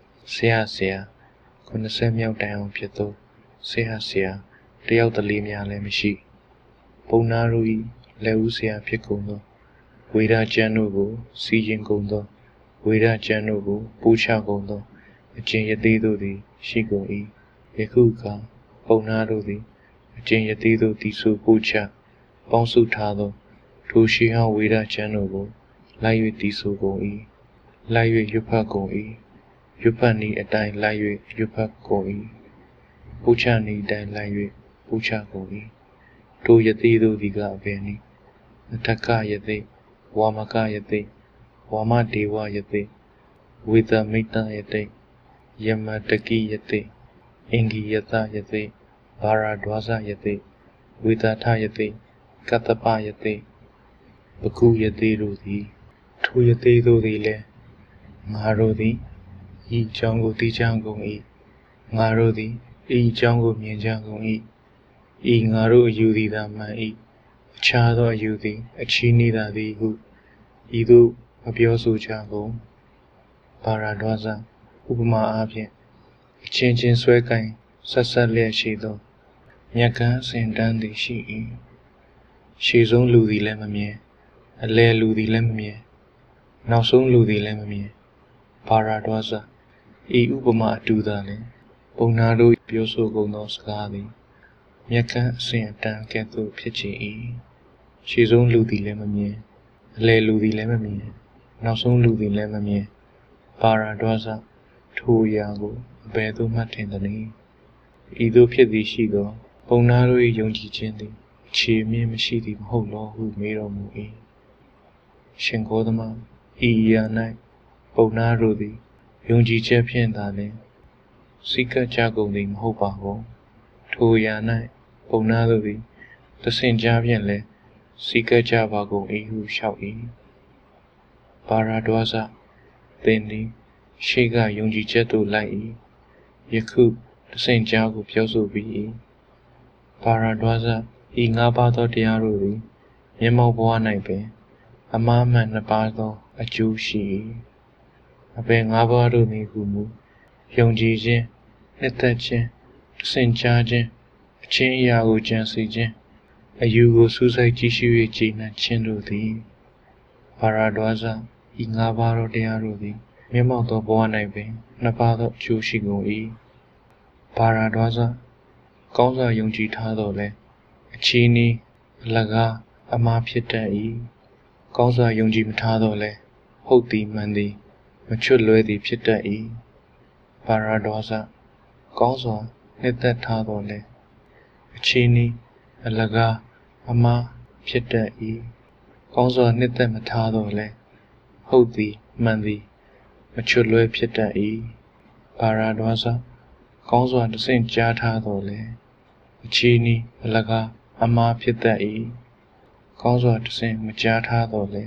90မြောက်တိုင်အောင်ဖြစ်သောဆရာတယောက်တလေများလည်းမရှိပုံနာတို့၏လက်ဦးဆရာဖြစ်ကုန်သောဝေဒကျမ်းတို့ကိုစီရင်ကုန်သောဝေဒကျမ်းတို့ကိုပူချကုန်သောအကျင့်ယသိတို့သည်ရှိကုန်၏ယခုအခါပုံနာတို့သည်အကျင့်ယသိတို့သည်ဆိုပူချပေါင်းစုထားသောထိုရှိဟောင်းဝေဒကျမ်းတို့ကိုလိုက်၍တီဆိုကုန်၏လိုက်၍ရွတ်ဖတ်ကုန်၏ရွတ်ဖတ်နည်းအတိုင်းလိုက်၍ရွတ်ဖတ်ကုန်၏ပူချနည်းအတိုင်းလိုက်၍ပူချကုန်၏ထိုယသိတို့သည်ကအဘယ်နည်းအထကယသိဝါမကယသိဝါမဒေဝယသိဝေဒမိတ္တယသိယမတက္ကိယသိအင်္ဂိယတယသိဘာရာဒွါဇယသိဝေဒထယသိကတ္တပယသိပကုယသိတို့သည်ထိုယသိတို့သည်လည်းငါတို့သည်ဤအကြောင်းကိုသိကြကုန်၏ငါတို့သည်ဤအကြောင်းကိုမြင်ကြကုန်၏ဤငါတို့အယူသည်သာမှန်၏အခြားသောအယူသည်အချီးနှီးသာသည်ဟုဤသို့မပြောဆိုကြကုန်ဘာရာဒွါဇဥပမာအားဖြင့်အချင်းချင်းဆွဲကင်ဆက်လျက်ရှိသောမြက်ကန်းစင်တန်းသည်ရှိ၏ရှေ့ဆုံးလူသည်လည်းမမြင်အလယ်လူသည်လည်းမမြင်နောက်ဆုံးလူသည်လည်းမမြင်ဘာရာဒွါဇဤဥပမာအတူသာလျှင်ပုံနာတို့ပြောဆိုကုန်သောစကားသည်မြက်ကန်းအစဉ်အတန်းကဲ့သို့ဖြစ်ချင်၏ရှေ့ဆုံးလူသည်လည်းမမြင်အလယ်လူသည်လည်းမမြင်နောက်ဆုံးလူသည်လည်းမမြင်ဘာရာဒွါဇထိုအရာကိုအဘယ်သို့မှထင်သနည်းဤသို့ဖြစ်သည်ရှိသောပုံနာတို့၏ယုံကြည်ခြင်းသည်အခြေအမြင့်မရှိသည်မဟုတ်လောဟုမေးတော်မူ၏ရှင်ဂေါတမဤအရာ၌ပုံနာတို့သည်ယုံကြည်ချက်ဖြင့်သာလျှင်စိတ်ကကြကုန်သည်မဟုတ်ပါဘူးထိုအရာ၌ပုံနာတို့သည်သစင်ကြားဖြင့်လည်းစိတ်ကကြပါကုန်၏ဟုလျှောက်၏ဘာရာဒွါဇသင်သည်ရှေ့ကယုံကြည်ချက်သို့လိုက်၏ယခုသစင်ကြားကိုပြောဆိုပြီး၏ဘာရာဒွါဇဤငါးပါးသောတရားတို့သည်မျက်မှောက်ဘဝ၌ပင်အမှားမှန်နှစ်ပါးသောအကျိုးရှိ၏အဘယ်ငါးပါးတို့နည်းဟုမူယုံကြည်ခြင်းနှစ်သက်ခြင်းသစင်ကြားခြင်းအချင်းအရာကိုကြံစည်ခြင်းအယူကိုစူးစိုက်ကြည့်ရှု၍ကျေနပ်ခြင်းတို့သည်ဘာရာဒွါဇဤငါးပါးသောတရားတို့သည်မျက်မှောက်သောဘဝ၌ပင်နှစ်ပါးသောအကျိုးရှိကုန်၏ဘာရာဒွါဇကောင်းစွာယုံကြည်ထားသောလည်းအချီးနှီးအလကားအမှားဖြစ်တတ်၏ကောင်းစွာယုံကြည်မထားသောလည်းဟုတ်သည်မှန်သည်မချွတ်လွဲသည်ဖြစ်တတ်၏ဘာရာဒွါဇကောင်းစွာနှစ်သက်ထားသောလည်းအချီးနှီးအလကားအမှားဖြစ်တတ်၏ကောင်းစွာနှစ်သက်မထားသောလည်းဟုတ်သည်မှန်သည်မချွတ်လွဲဖြစ်တတ်၏ဘာရာဒွါဇကောင်းစွာတဆင့်ကြားထားသောလည်းအချီးနှီးအလကားအမှားဖြစ်တတ်၏ကောင်းစွာတဆင့်မကြားထားသောလည်းဟ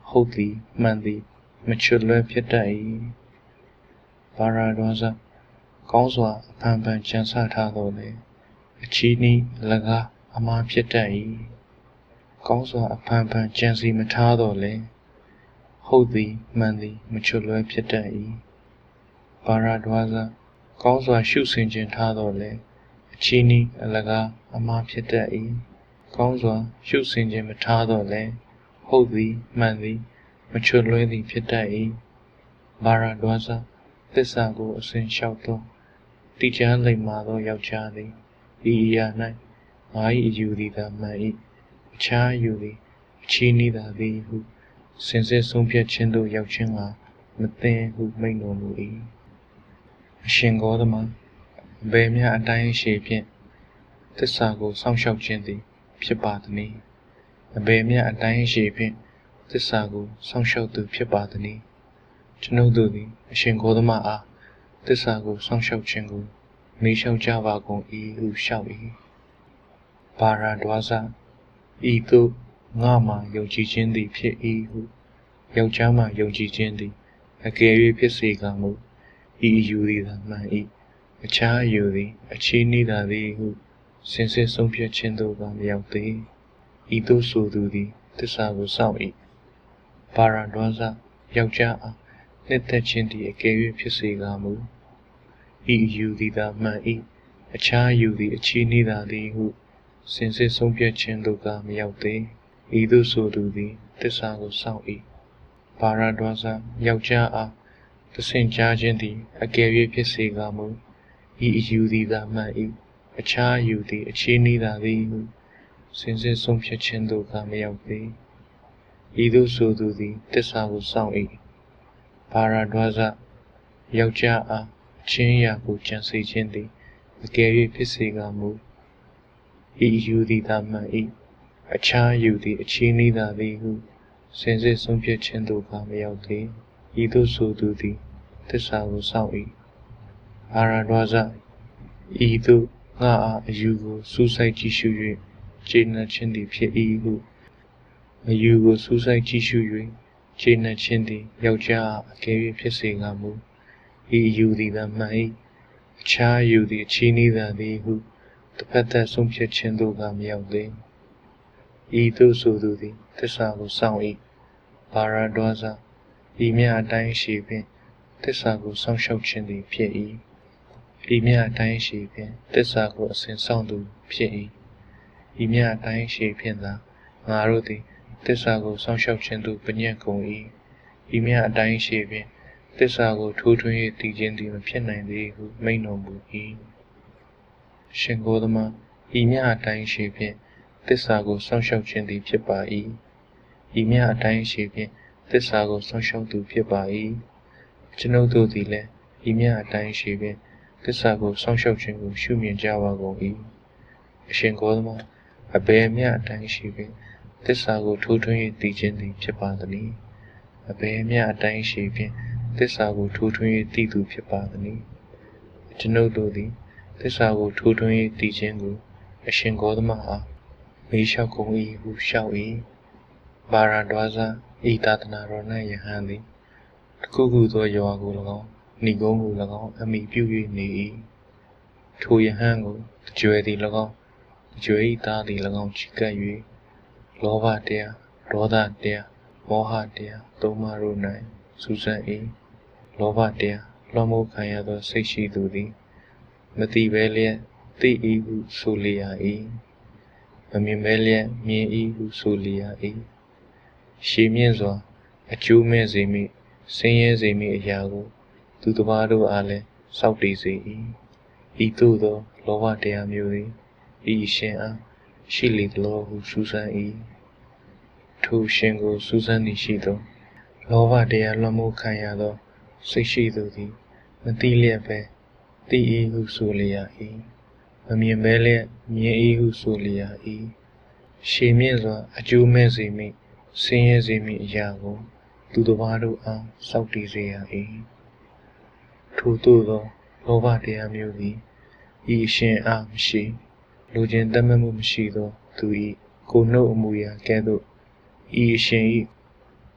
ဟုတ်သည်မှန်သည်မချွတ်လွဲဖြစ်တတ်၏ဘာရာဒွါဇကောင်းစွာအဖန်ဖန်ကြံစထားတော်လေအချီးနှီးအလကားအမှားဖြစ်တတ်၏ကောင်းစွာအဖန်ဖန်ကြံစီမထားတော်လေဟုတ်သည်မှန်သည်မချွတ်လွဲဖြစ်တတ်၏ဘာရာဒွါဇကောင်းစွာရှုဆင်ခြင်ထားတော်လေအချီးနှီးအလကားအမှားဖြစ်တတ်၏ကောင်းစွာရှုဆင်ခြင်မထားတော်လေဟုတ်သည်မှန်သည်မချွတ်လွဲသည်ဖြစ်တတ်၏ဘာရာဒွါဇသစ္စာကိုအစဉ်လျှောက်သောတိကျမ်းလိမ္မာသောယောက်ျားသည်ဤအရာ၌ငါ၏အယူသည်သာမှန်၏အခြားအယူသည်အချီးနှီးသာသည်ဟုစင်စစ်ဆုံးဖြတ်ခြင်းသို့ရောက်ခြင်းကမသင်ဟုမိန့်တော်မူ၏အရှင်ဂေါတမအဘယ်မျှအတိုင်းအရှည်ဖြင့်သစ္စာကိုစောင့်ရှောက်ခြင်းသည်ဖြစ်ပါသနည်းအဘယ်မျှအတိုင်းအရှည်ဖြင့်သစ္စာကိုစောင့်ရှောက်သူဖြစ်ပါသနည်းကျွန်ုပ်တို့သည်အရှင်ဂေါတမအားသစ္စာကိုစောင့်ရှောက်ခြင်းကိုမေးလျှောက်ကြပါကုန်၏ဟုလျှောက်၏ဘာရာဒွါဇဤသို့ငါမှယုံကြည်ခြင်းသည်ဖြစ်၏ဟုယောက်ျားမှယုံကြည်ခြင်းသည်အကယ်၍ဖြစ်စေကမူဤအယူသည်သာမှန်၏အခြားအယူသည်အချီးနှီးသာသည်ဟုစင်စစ်ဆုံးဖြတ်ခြင်းသို့ကမရောက်သေးဤသို့ဆိုသူသည်သစ္စာကိုစောင့်၏ဘာရာဒွါဇယောက်ျားအားနှစ်သက်ခြင်းသည်အကယ်၍ဖြစ်စေကမူဤအယူသည်သာမှန်၏အခြားအယူသည်အချီးနှီးသာသည်ဟုစင်စစ်ဆုံးဖြတ်ခြင်းသို့ကမရောက်သေးဤသို့ဆိုသူသည်သစ္စာကိုစောင့်၏ဘာရာဒွါဇယောက်ျားအားသဆင့်ကြားခြင်းသည်အကယ်၍ဖြစ်စေကမူဤအယူသည်သာမှန်၏အခြားအယူသည်အချီးနှီးသာသည်ဟုစင်စစ်ဆုံးဖြတ်ခြင်းသို့ကမရောက်သေးဤသို့ဆိုသူသည်သစ္စာကိုစောင့်၏ဘာရာဒွါဇယောက်ျားအားအချင်းအရာကိုကြံစည်ခြင်းသည်အကယ်၍ဖြစ်စေကမူဤအယူသည်သာမှန်၏အခြားအယူသည်အချီးနှီးသာသည်ဟုစင်စစ်ဆုံးဖြတ်ခြင်းသို့ကမရောက်သေးဤသို့ဆိုသူသည်သစ္စာကိုစောင့်၏ဘာရာဒွါဇဤသို့ငါအားအယူကိုစူးစိုက်ကြည့်ရှု၍ကျေနပ်ခြင်းသည်ဖြစ်၏ဟုအယူကိုစူးစိုက်ကြည့်ရှု၍ကျေနပ်ခြင်းသည်ယောက်ျားအားအကယ်၍ဖြစ်စေကမူဤအယူသည်သာမှန်၏အခြားအယူသည်အချီးနှီးသာသည်ဟုတစ်ဖက်သက်ဆုံးဖြတ်ခြင်းသို့ကမရောက်သေးဤသို့ဆိုသူသည်သစ္စာကိုစောင့်၏ဘာရာဒွါဇဤမြအတိုင်းရှိဖြင့်သစ္စာကိုစောင့်ရှောက်ခြင်းသည်ဖြစ်၏ဤမြအတိုင်းရှိဖြင့်သစ္စာကိုအစဉ်စောင့်သူဖြစ်၏ဤမြအတိုင်းရှိဖြင့်သာငါတို့သည်သစ္စာကိုစောင့်ရှောက်ခြင်းသို့ပညတ်ကုန်၏ဤမြအတိုင်းရှိဖြင့်သစ္စာကိုထိုးထွင်း၍တည်ခြင်းသည်မဖြစ်နိုင်သေးဟုမိန့်တော်မူ၏ရှင်ဂေါတမဤမြအတိုင်းရှိဖြင့်သစ္စာကိုစောင့်ရှောက်ခြင်းသည်ဖြစ်ပါ၏ဤမြအတိုင်းရှိဖြင့်သစ္စာကိုစောင့်ရှောက်သူဖြစ်ပါ၏ကျွန်ုပ်တို့သည်လည်းဤမြအတိုင်းရှိဖြင့်သစ္စာကိုစောင့်ရှောက်ခြင်းကိုရှုမြင်ကြပါကုန်၏အရှင်ဂေါတမအဘယ်မြအတိုင်းရှိဖြင့်သစ္စာကိုထိုးထွင်း၍တည်ခြင်းသည်ဖြစ်ပါသနည်းအဘယ်မြအတိုင်းရှိဖြင့်သစ္စာကိုထိုးထွင်း၍တည်သူဖြစ်ပါသနည်းကျွန်ုပ်တို့သည်သစ္စာကိုထိုးထွင်း၍တည်ခြင်းကိုအရှင်ဂေါတမအားမေးလျှောက်ကုန်၏ဟုလျှောက်၏ဘာရာဒွါဇဤသာသနာတော်၌ယဟန်သည်တစ်ခုခုသောရွာကို၎င်းဏိဂုံးကို၎င်းအမိပြု၍နေ၏ထိုယဟန်ကိုတကြွယ်သည်၎င်းတကြွယ်၏သားသည်၎င်းချီကပ်၍လောဘတရားဒေါသတရားမောဟတရားသုံးပါးတို့၌စူးစမ်း၏လောဘတရားလွှမ်းမိုးခံရသောစိတ်ရှိသူသည်မသိဘဲလျက်သိ၏ဟုဆိုလျာ၏မမြင်ဘဲလျက်မြင်၏ဟုဆိုလျာ၏ရှည်မြင့်စွာအကျိုးမဲ့စေမိဆင်းရဲစေမိအရာကိုသူတစ်ပါးတို့အားလည်းစောင့်တည်စေ၏ဤသို့သောလောဘတရားမျိုးသည်ဤရှင်အားရှိလေသလိုဟုစူးစမ်း၏ထိုရှင်ကိုစူးစမ်းသည်ရှိသောလောဘတရားလွှမ်းမိုးခံရသောစိတ်ရှိသူသည်မသိလျက်ပဲသိ၏ဟုဆိုလျာ၏မမြင်ဘဲလျက်မြင်၏ဟုဆိုလျာ၏ရှည်မြင့်စွာအကျိုးမဲ့စေမိဆင်းရဲစေမိအရာကိုသူတစ်ပါးတို့အားစောင့်တည်စေရ၏ထို့သို့သောလောဘတရားမျိုးသည်ဤအရှင်အားမရှိလူချင်းတတ်မှတ်မှုမရှိသောသူ၏ကိုယ်နှုတ်အမူအရာကဲ့သို့ဤအရှင်၏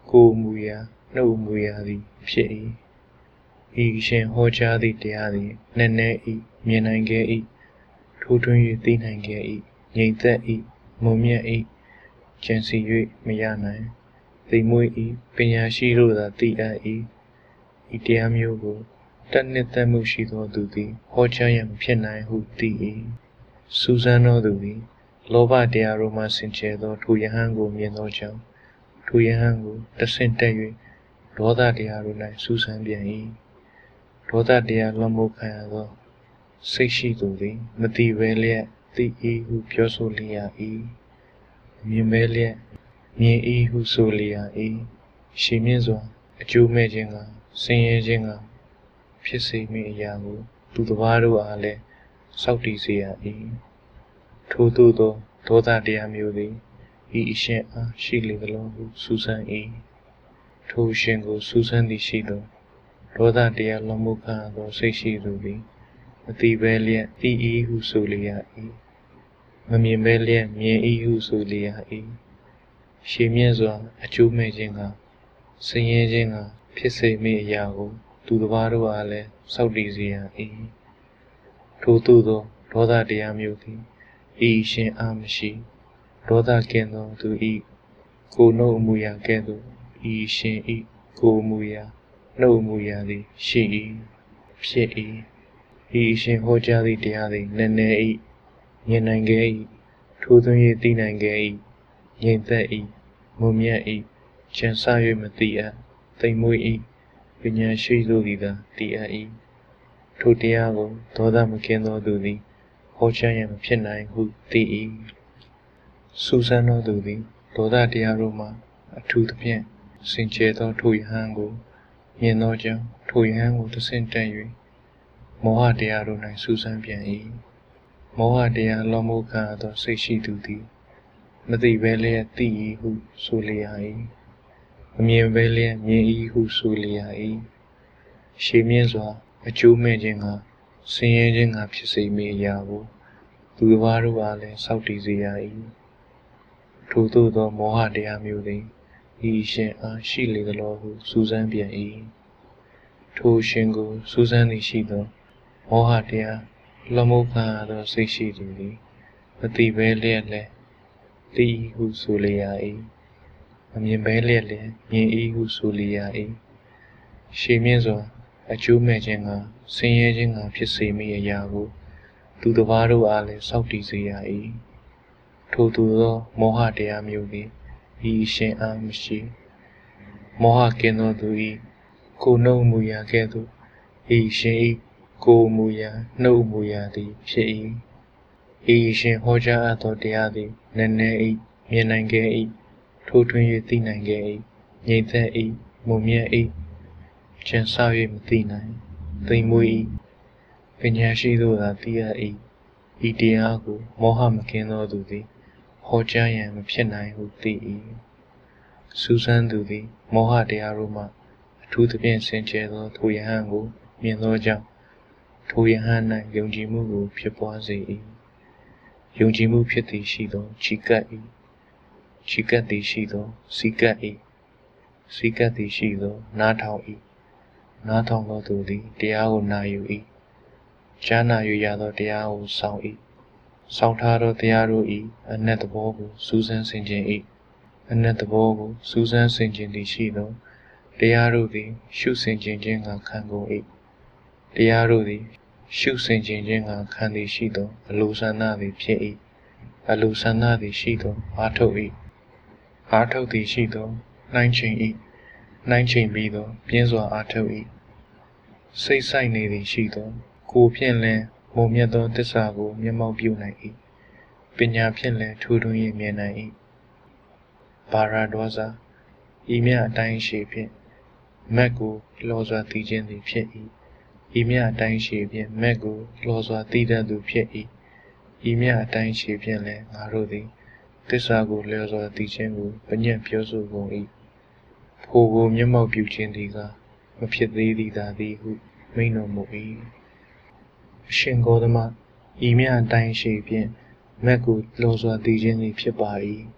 ကိုမူရာနှုတ်မူရာသည်ဖြစ်၏ဤရှင်ဟောကြားသည့်တရားသည်နည်းနည်း၏မြင်နိုင်ခဲ့၏ထိုးထွင်း၍သိနိုင်ခဲ့၏ငြိမ်သက်၏မုံမြတ်၏ကြံစီ၍မရနိုင်သိမ်မွေ့၏ပညာရှိတို့သာသိအပ်၏ဤတရားမျိုးကိုတတ်နှစ်သက်မှုရှိသောသူသည်ဟောကြားရန်မဖြစ်နိုင်ဟုသိ၏စူးစမ်းသောသူသည်လောဘတရားတို့မှဆင်ခြင်သောထိုယဟန်ကိုမြင်သောကြောင့်ထိုယဟန်ကိုတဆင့်တက်၍ဒေါသတရားတို့၌စူးစမ်းပြန်၏ဒေါသတရားလွှမ်းမိုးခံရသောစိတ်ရှိသူသည်မတိဘဲလျက်သိ၏ဟုပြောဆိုလျက်၏မြင်မဲလျက်မြင်၏ဟုဆိုလျက်၏ရှင်မြင့်စွာအကျိုးမဲ့ခြင်းကဆင်းရဲခြင်းကဖြစ်စေမည့်အရာကိုသူတစ်ပါးတို့အားလည်းစောင့်တည်စေရ၏ထို့သောဒေါသတရားမျိုးသည်ဤအရှင်အားရှိလေသလိုဟုစူးစမ်း၏ထိုအရှင်ကိုစူးစမ်းသည်ရှိသောဒေါသတရားလွန်မှုခံသောစိတ်ရှိသူသည်မတိဘဲလျက်သိ၏ဟုဆိုလျက်၏မမြင်ဘဲလျက်မြင်၏ဟုဆိုလျက်၏ရှင်မြင့်စွာအကျိုးမဲ့ခြင်းကဆင်းရဲခြင်းကဖြစ်စေမည့်အရာကိုသူတစ်ပါးတို့အားလည်းစောင့်တည်စေရ၏ထို့သောဒေါသတရားမျိုးသည်ဤရှင်အားမရှိဒေါသကင်းသောသူဤကိုနှုတ်အမူအရာကဲ့သို့ဤရှင်ဤကိုအမူအရာနှုတ်အမူအရာသည်ရှိ၏ဖြစ်၏ဤရှင်ဟောကြားသည့်တရားသည်နည်းနည်း၏မြင်နိုင်ခဲ့၏ထိုးသွင်း၍သိနိုင်ခဲ့၏ငြိမ်သက်၏မုံမြတ်၏ကြံစ၍မသိအပ်သိမ်မွေ့၏ပညာရှိသူသည်သာသိအပ်၏ထိုတရားကိုဒေါသမကင်းသောသူသည်ဟောကြားရန်မဖြစ်နိုင်ဟုသိ၏စူးစမ်းသောသူသည်ဒေါသတရားတို့မှအထူးသဖြင့်စင်ကြယ်သောထိုယဟန်ကိုမြင်သောကြောင့်ထိုယဟန်ကိုတဆင့်တက်၍မောဟတရားတို့၌စူးစမ်းပြန်၏မောဟတရားလွန်မိုးခံရသောစိတ်ရှိသူသည်မသိဘဲလျက်သိ၏ဟုဆိုလျက်၏မမြင်ဘဲလျက်မြင်၏ဟုဆိုလျက်၏ရှေမြင့်စွာအကျိုးမဲ့ခြင်းကဆင်းရဲခြင်းကဖြစ်စေမည့်အရာကိုသူတစ်ပါးတို့အားလည်းစောင့်တည်စေရ၏ထို့သောမောဟတရားမျိုးသည်ဤရှင်အားရှိလေသလိုဟုစူးစမ်းပြန်၏ထိုရှင်ကိုစူးစမ်းသည်ရှိသောမောဟတရားလွန်မိုးခံရသောစိတ်ရှိသူသည်မသိဘဲလျက်လည်းသိ၏ဟုဆိုလျက်၏မမြင်ဘဲလျက်လည်းမြင်၏ဟုဆိုလျက်၏ရှေမြင့်စွာအကျိုးမဲ့ခြင်းကဆင်းရဲခြင်းကဖြစ်စေမည့်အရာကိုသူတစ်ပါးတို့အားလည်းစောင့်တည်စေရ၏ထို့သောမောဟတရားမျိုးသည်ဤရှင်အားမရှိမောဟကင်းသောသူ၏ကိုနှုတ်မူရာကဲ့သို့ဤရှင်၏ကိုမူရာနှုတ်မူရာသည်ဖြစ်၏ဤရှင်ဟောကြားအပ်သောတရားသည်နည်းနည်း၏မြင်နိုင်ခဲ့၏ထိုးထွင်း၍သိနိုင်ခဲ့၏ငြိမ်သက်၏မုံမြတ်၏ကြံစ၍မသိနိုင်သိမ်မွေ့၏ပညာရှိသောသာသိရ၏ဤတရားကိုမောဟမကင်းသောသူသည်ဟောကြားရန်မဖြစ်နိုင်ဟုသိ၏စူးစမ်းသူသည်မောဟတရားတို့မှအထူးသဖြင့်စင်ကြယ်သောထိုယဟန်ကိုမြင်သောကြောင့်ထိုယဟန်၌ယုံကြည်မှုကိုဖြစ်ပွားစေ၏ယုံကြည်မှုဖြစ်သည်ရှိသောချီကပ်၏ချီကပ်သည်ရှိသောစီကပ်၏စီကပ်သည်ရှိသောနားထောင်၏နားထောင်သောသူသည်တရားကိုနာယူ၏ကြားနာယူရသောတရားကိုဆောင်၏ဆောင်ထားသောတရားတို့၏အနက်သဘောကိုစူးစမ်းဆင်ခြင်၏အနက်သဘောကိုစူးစမ်းဆင်ခြင်သည်ရှိသောတရားတို့သည်ရှုဆင်ခြင်ခြင်းကခံကုန်၏တရားတို့သည်ရှုဆင်ခြင်ခြင်းကခံသည်ရှိသောအလိုဆန္ဒသည်ဖြစ်၏အလိုဆန္ဒသည်ရှိသောအားထုတ်၏အားထုတ်သည်ရှိသောနှိုင်းချိန်၏နှိုင်းချိန်ပြီးသောပြင်းစွာအားထုတ်၏စိတ်ဆိုင်နေသည်ရှိသောကိုဖြင့်လည်းမုံမြတ်သောသစ္စာကိုမျက်မှောက်ပြုနိုင်၏ပညာဖြင့်လည်းထူးထွန်း၍မြင်နိုင်၏ဘာရာဒေါဇာဤမြအတိုင်းရှိဖြင့်မက်ကိုလောစွာသိခြင်းသည်ဖြစ်၏ဤမြအတိုင်းရှိဖြင့်မက်ကိုလောစွာသိတတ်သူဖြစ်၏ဤမြအတိုင်းရှိဖြင့်လည်းငါတို့သည်သစ္စာကိုလောစွာသိခြင်းကိုပညတ်ပြောဆိုကုန်၏ဖိုကိုမျက်မှောက်ပြုခြင်းသည်ကမဖြစ်သေးသည်သာသည်ဟုမိန့်တော်မူ၏အရှင်ဂေါတမဤမြအတိုင်းရှိဖြင့်မက်ကိုလောစွာသိခြင်းသည်ဖြစ်ပါ၏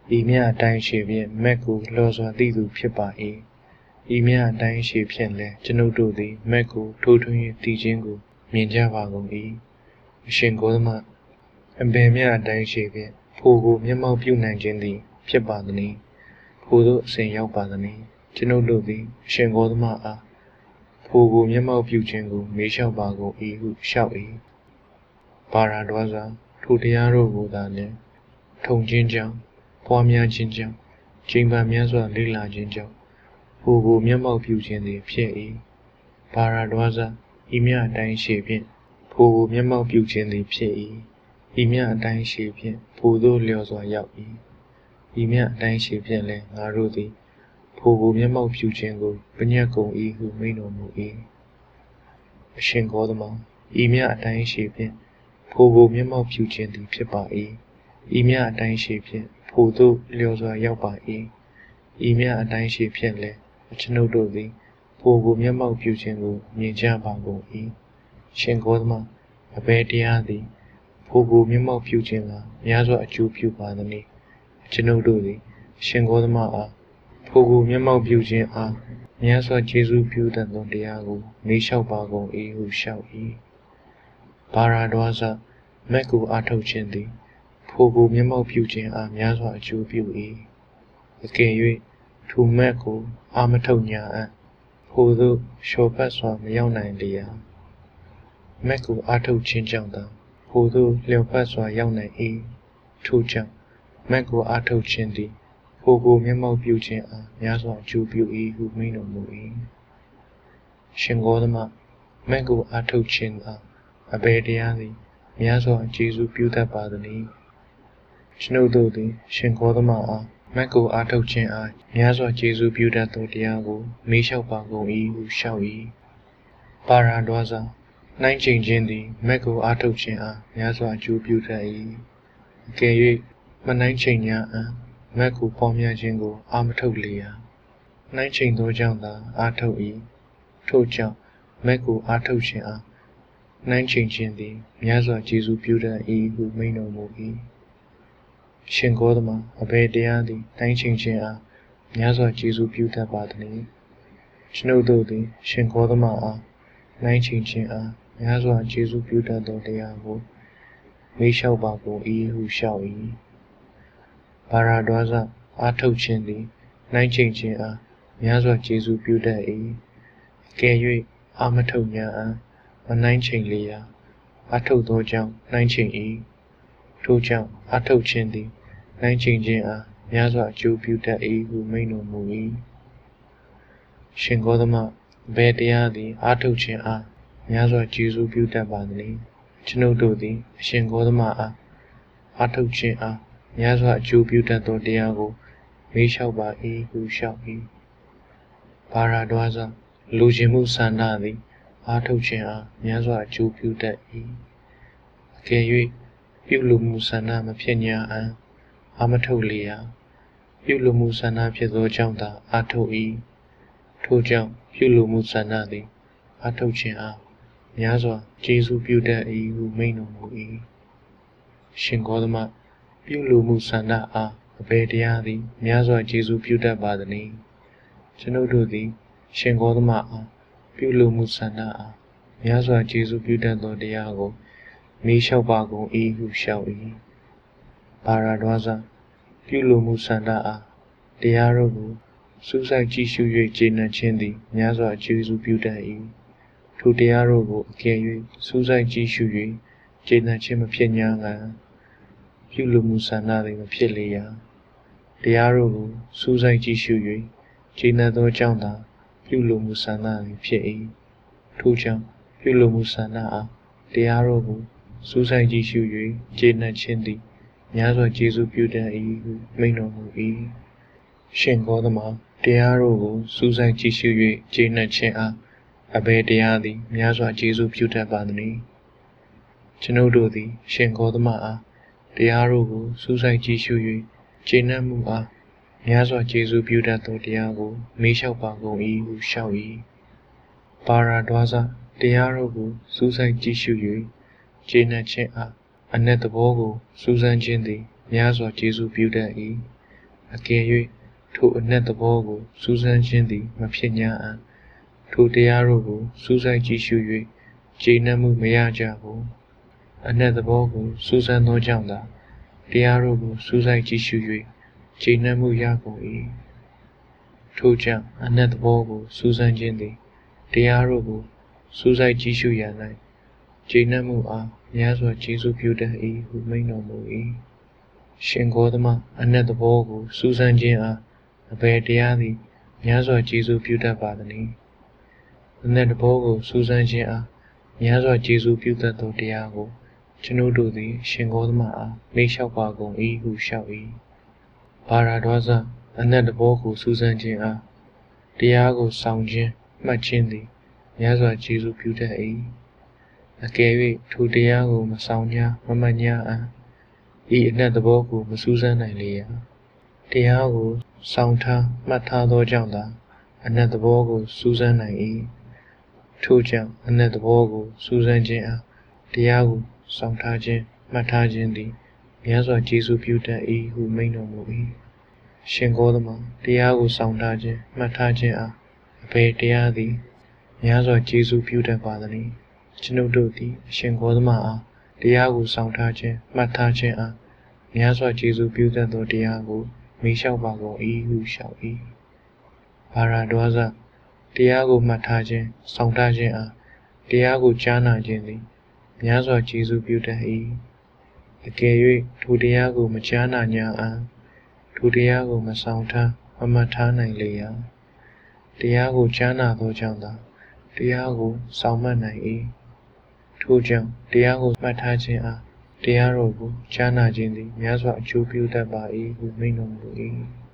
ဤမြအတိုင်းရှိဖြင့်မက်ကိုလျော်စွာသိသူဖြစ်ပါ၏ဤမြအတိုင်းရှိဖြင့်လည်းကျွန်ုပ်တို့သည်မက်ကိုထိုးထွင်း၍သိခြင်းကိုမြင်ကြပါကုန်၏အရှင်ဂေါတမအဘယ်မြအတိုင်းရှိဖြင့်ဖိုကိုမျက်မှောက်ပြုနိုင်ခြင်းသည်ဖြစ်ပါသနည်းဖိုတို့အစဉ်ရောက်ပါသနည်းကျွန်ုပ်တို့သည်အရှင်ဂေါတမအားဖိုကိုမျက်မှောက်ပြုခြင်းကိုမေးလျှောက်ပါကုန်၏ဟုလျှောက်၏ပါရာဒွါးစွာထိုတရားတို့ကိုသာလျှင်ထုံခြင်းကြောင့်ပွားများခြင်းကြောင့်ချိန်ပန်များစွာလေ့လာခြင်းကြောင့်ဖိုကိုမျက်မှောက်ပြုခြင်းသည်ဖြစ်၏ပါရာဒွါးစွာဤမြအတိုင်းရှိဖြင့်ဖိုကိုမျက်မှောက်ပြုခြင်းသည်ဖြစ်၏ဤမြအတိုင်းရှိဖြင့်ဖိုတို့လျော်စွာရောက်၏ဤမြအတိုင်းရှိဖြင့်လည်းငါတို့သည်ဖိုကိုမျက်မှောက်ပြုခြင်းကိုပညတ်ကုန်၏ဟုမိန့်တော်မူ၏အရှင်ဂေါတမဤမြအတိုင်းရှိဖြင့်ဖိုကိုမျက်မှောက်ပြုခြင်းသည်ဖြစ်ပါ၏ဤမြအတိုင်းရှိဖြင့်ဖိုတို့လျော်စွာရောက်ပါ၏ဤမြအတိုင်းရှိဖြင့်လည်းကျွန်ုပ်တို့သည်ဖိုကိုမျက်မှောက်ပြုခြင်းကိုမြင်ကြပါကုန်၏ရှင်ဂေါတမအဘယ်တရားသည်ဖိုကိုမျက်မှောက်ပြုခြင်းကများစွာအကျိုးပြုပါသနည်းကျွန်ုပ်တို့သည်ရှင်ဂေါတမအားဖိုကိုမျက်မှောက်ပြုခြင်းအားများစွာကျေးဇူးပြုတတ်သောတရားကိုမေးလျှောက်ပါကုန်၏ဟုလျှောက်၏ဘာရာဒွါးစွာမက်ကိုအားထုတ်ခြင်းသည်ဖိုကိုမျက်မှောက်ပြုခြင်းအားများစွာအကျိုးပြု၏အကယ်၍ထိုမက်ကိုအားမထုတ်ညာအပ်ဖိုတို့လျှော်ပတ်စွာမရောက်နိုင်လျာမက်ကိုအားထုတ်ခြင်းကြောင့်သာဖိုတို့လျော်ပတ်စွာရောက်နိုင်၏ထို့ကြောင့်မက်ကိုအားထုတ်ခြင်းသည်ဖိုကိုမျက်မှောက်ပြုခြင်းအားများစွာအကျိုးပြု၏ဟုမိန့်တော်မူ၏ရှင်ဂေါတမမက်ကိုအားထုတ်ခြင်းအားအဘယ်တရားသည်များစွာကျေးဇူးပြုတတ်ပါသနည်းကျွန်ုပ်တို့သည်ရှင်ဂေါတမအားမက်ကိုအားထုတ်ခြင်းအားများစွာကျေးဇူးပြုတတ်သောတရားကိုမေးလျှောက်ပါကုန်၏ဟုလျှောက်၏ပါရာဒွါးစွာနှိုင်းချိန်ခြင်းသည်မက်ကိုအားထုတ်ခြင်းအားများစွာအကျိုးပြုတတ်၏အကယ်၍မနှိုင်းချိန်ညာအံမက်ကိုပေါများခြင်းကိုအားမထုတ်လျာနှိုင်းချိန်သောကြောင့်သာအားထုတ်၏ထို့ကြောင့်မက်ကိုအားထုတ်ခြင်းအားနှိုင်းချိန်ခြင်းသည်များစွာကျေးဇူးပြုတတ်၏ဟုမိန့်တော်မူ၏ရှင်ဂေါတမအဘယ်တရားသည်နှိုင်းချိန်ခြင်းအားများစွာကျေးဇူးပြုတတ်ပါသနည်းကျွန်ုပ်တို့သည်ရှင်ဂေါတမအားနှိုင်းချိန်ခြင်းအားများစွာကျေးဇူးပြုတတ်သောတရားကိုမေးလျှောက်ပါကုန်၏ဟုလျှောက်၏ဘာရာဒွါးစွာအားထုတ်ခြင်းသည်နှိုင်းချိန်ခြင်းအားများစွာကျေးဇူးပြုတတ်၏အကယ်၍အားမထုတ်ညာအံမနှိုင်းချိန်လျာအားထုတ်သောကြောင့်နှိုင်းချိန်၏ထို့ကြောင့်အားထုတ်ခြင်းသည်နှိုင်းချိန်ခြင်းအားများစွာအကျိုးပြုတတ်၏ဟုမိန့်တော်မူ၏ရှင်ဂေါတမဘယ်တရားသည်အားထုတ်ခြင်းအားများစွာကျေးဇူးပြုတတ်ပါသနည်းကျွန်ုပ်တို့သည်အရှင်ဂေါတမအားအားထုတ်ခြင်းအားများစွာအကျိုးပြုတတ်သောတရားကိုမေးလျှောက်ပါ၏ဟုလျှောက်၏ဘာရာဒွါးစွာလူချင်းမှုဆန္ဒသည်အားထုတ်ခြင်းအားများစွာအကျိုးပြုတတ်၏အကယ်၍ပြုလိုမှုဆန္ဒမဖြစ်ညာအံအားမထုတ်လျာပြုလိုမှုဆန္ဒဖြစ်သောကြောင့်သာအားထုတ်၏ထို့ကြောင့်ပြုလိုမှုဆန္ဒသည်အားထုတ်ခြင်းအားများစွာကျေးဇူးပြုတတ်၏ဟုမိန့်တော်မူ၏ရှင်ဂေါတမပြုလိုမှုဆန္ဒအားအဘယ်တရားသည်များစွာကျေးဇူးပြုတတ်ပါသနည်းကျွန်ုပ်တို့သည်ရှင်ဂေါတမအားပြုလိုမှုဆန္ဒအားများစွာကျေးဇူးပြုတတ်သောတရားကိုမေးလျှောက်ပါကုန်၏ဟုလျှောက်၏ဘာရာဒွါးစွာပြုလိုမှုဆန္ဒအားတရားတို့ကိုစူးစိုက်ကြည့်ရှု၍ကျေနပ်ခြင်းသည်များစွာကျေးဇူးပြုတတ်၏ထိုတရားတို့ကိုအကယ်၍စူးစိုက်ကြည့်ရှု၍ကျေနပ်ခြင်းမဖြစ်ညာကပြုလိုမှုဆန္ဒသည်မဖြစ်လျာတရားတို့ကိုစူးစိုက်ကြည့်ရှု၍ကျေနပ်သောကြောင့်သာပြုလိုမှုဆန္ဒသည်ဖြစ်၏ထို့ကြောင့်ပြုလိုမှုဆန္ဒအားတရားတို့ကိုစူးစိုက်ကြည့်ရှု၍ကျေနပ်ခြင်းသည်များစွာကျေးဇူးပြုတတ်၏ဟုမိန့်တော်မူ၏ရှင်ဂေါတမတရားတို့ကိုစူးစိုက်ကြည့်ရှု၍ကျေနပ်ခြင်းအားအဘယ်တရားသည်များစွာကျေးဇူးပြုတတ်ပါသနည်းကျွန်ုပ်တို့သည်ရှင်ဂေါတမအားတရားတို့ကိုစူးစိုက်ကြည့်ရှု၍ကျေနပ်မှုအားများစွာကျေးဇူးပြုတတ်သောတရားကိုမေးလျှောက်ပါကုန်၏ဟုလျှောက်၏ပါရာဒွါးစွာတရားတို့ကိုစူးစိုက်ကြည့်ရှု၍ကျေနပ်ခြင်းအားအနက်သဘောကိုစူးစမ်းခြင်းသည်များစွာကျေးဇူးပြုတတ်၏အကယ်၍ထိုအနက်သဘောကိုစူးစမ်းခြင်းသည်မဖြစ်냐အံ့ထိုတရားတို့ကိုစူးစိုက်ကြည့်ရှု၍ကျေနပ်မှုမရကြဘူးအနက်သဘောကိုစူးစမ်းသောကြောင့်သာတရားတို့ကိုစူးစိုက်ကြည့်ရှု၍ကျေနပ်မှုရကုန်၏ထို့ကြောင့်အနက်သဘောကိုစူးစမ်းခြင်းသည်တရားတို့ကိုစူးစိုက်ကြည့်ရှုရန်၌ကျေနပ်မှုအားများစွာကျေးဇူးပြုတတ်၏ဟုမိန့်တော်မူ၏ရှင်ဂေါတမအနက်သဘောကိုစူးစမ်းခြင်းအားအဘယ်တရားသည်များစွာကျေးဇူးပြုတတ်ပါသနည်းအနက်သဘောကိုစူးစမ်းခြင်းအားများစွာကျေးဇူးပြုတတ်သောတရားကိုကျွန်ုပ်တို့သည်ရှင်ဂေါတမအားမေးလျှောက်ပါကုန်၏ဟုလျှောက်၏ဘာရာဒွါဇအနက်သဘောကိုစူးစမ်းခြင်းအားတရားကိုဆောင်ခြင်းမှတ်ခြင်းသည်များစွာကျေးဇူးပြုတတ်၏အကယ်၍ထိုတရားကိုမဆောင်냐မမှတ်냐အံ့ဤအနက်သဘောကိုမစူးစမ်းနိုင်လေရာတရားကိုဆောင်ထားမှတ်ထားသောကြောင့်သာအနက်သဘောကိုစူးစမ်းနိုင်၏ထို့ကြောင့်အနက်သဘောကိုစူးစမ်းခြင်းအားတရားကိုဆောင်ထားခြင်းမှတ်ထားခြင်းသည်များစွာကျေးဇူးပြုတတ်၏ဟုမိန့်တော်မူ၏ရှင်ဂေါတမတရားကိုဆောင်ထားခြင်းမှတ်ထားခြင်းအားအဘယ်တရားသည်များစွာကျေးဇူးပြုတတ်ပါသနည်းကျွန်ုပ်တို့သည်ရှင်ဂေါတမအားတရားကိုဆောင်ထားခြင်းမှတ်ထားခြင်းအားများစွာကျေးဇူးပြုတတ်သောတရားကိုမေးလျှောက်ပါကုန်၏ဟုလျှောက်၏ဘာရာဒွါဇတရားကိုမှတ်ထားခြင်းဆောင်ထားခြင်းအားတရားကိုကြားနာခြင်းသည်များစွာကျေးဇူးပြုတတ်၏အကယ်၍ထိုတရားကိုမကြားနာ냐အံ့ထိုတရားကိုမဆောင်ထားမမှတ်ထားနိုင်လေရာတရားကိုကြားနာသောကြောင့်သာတရားကိုဆောင်မှတ်နိုင်၏ထို့ကြောင့်တရားကိုမှတ်ထားခြင်းအားတရားတော်ကိုကြားနာခြင်းသည်များစွာအကျိုးပြုတတ်ပါ၏ဟုမိန့်တော်မူ၏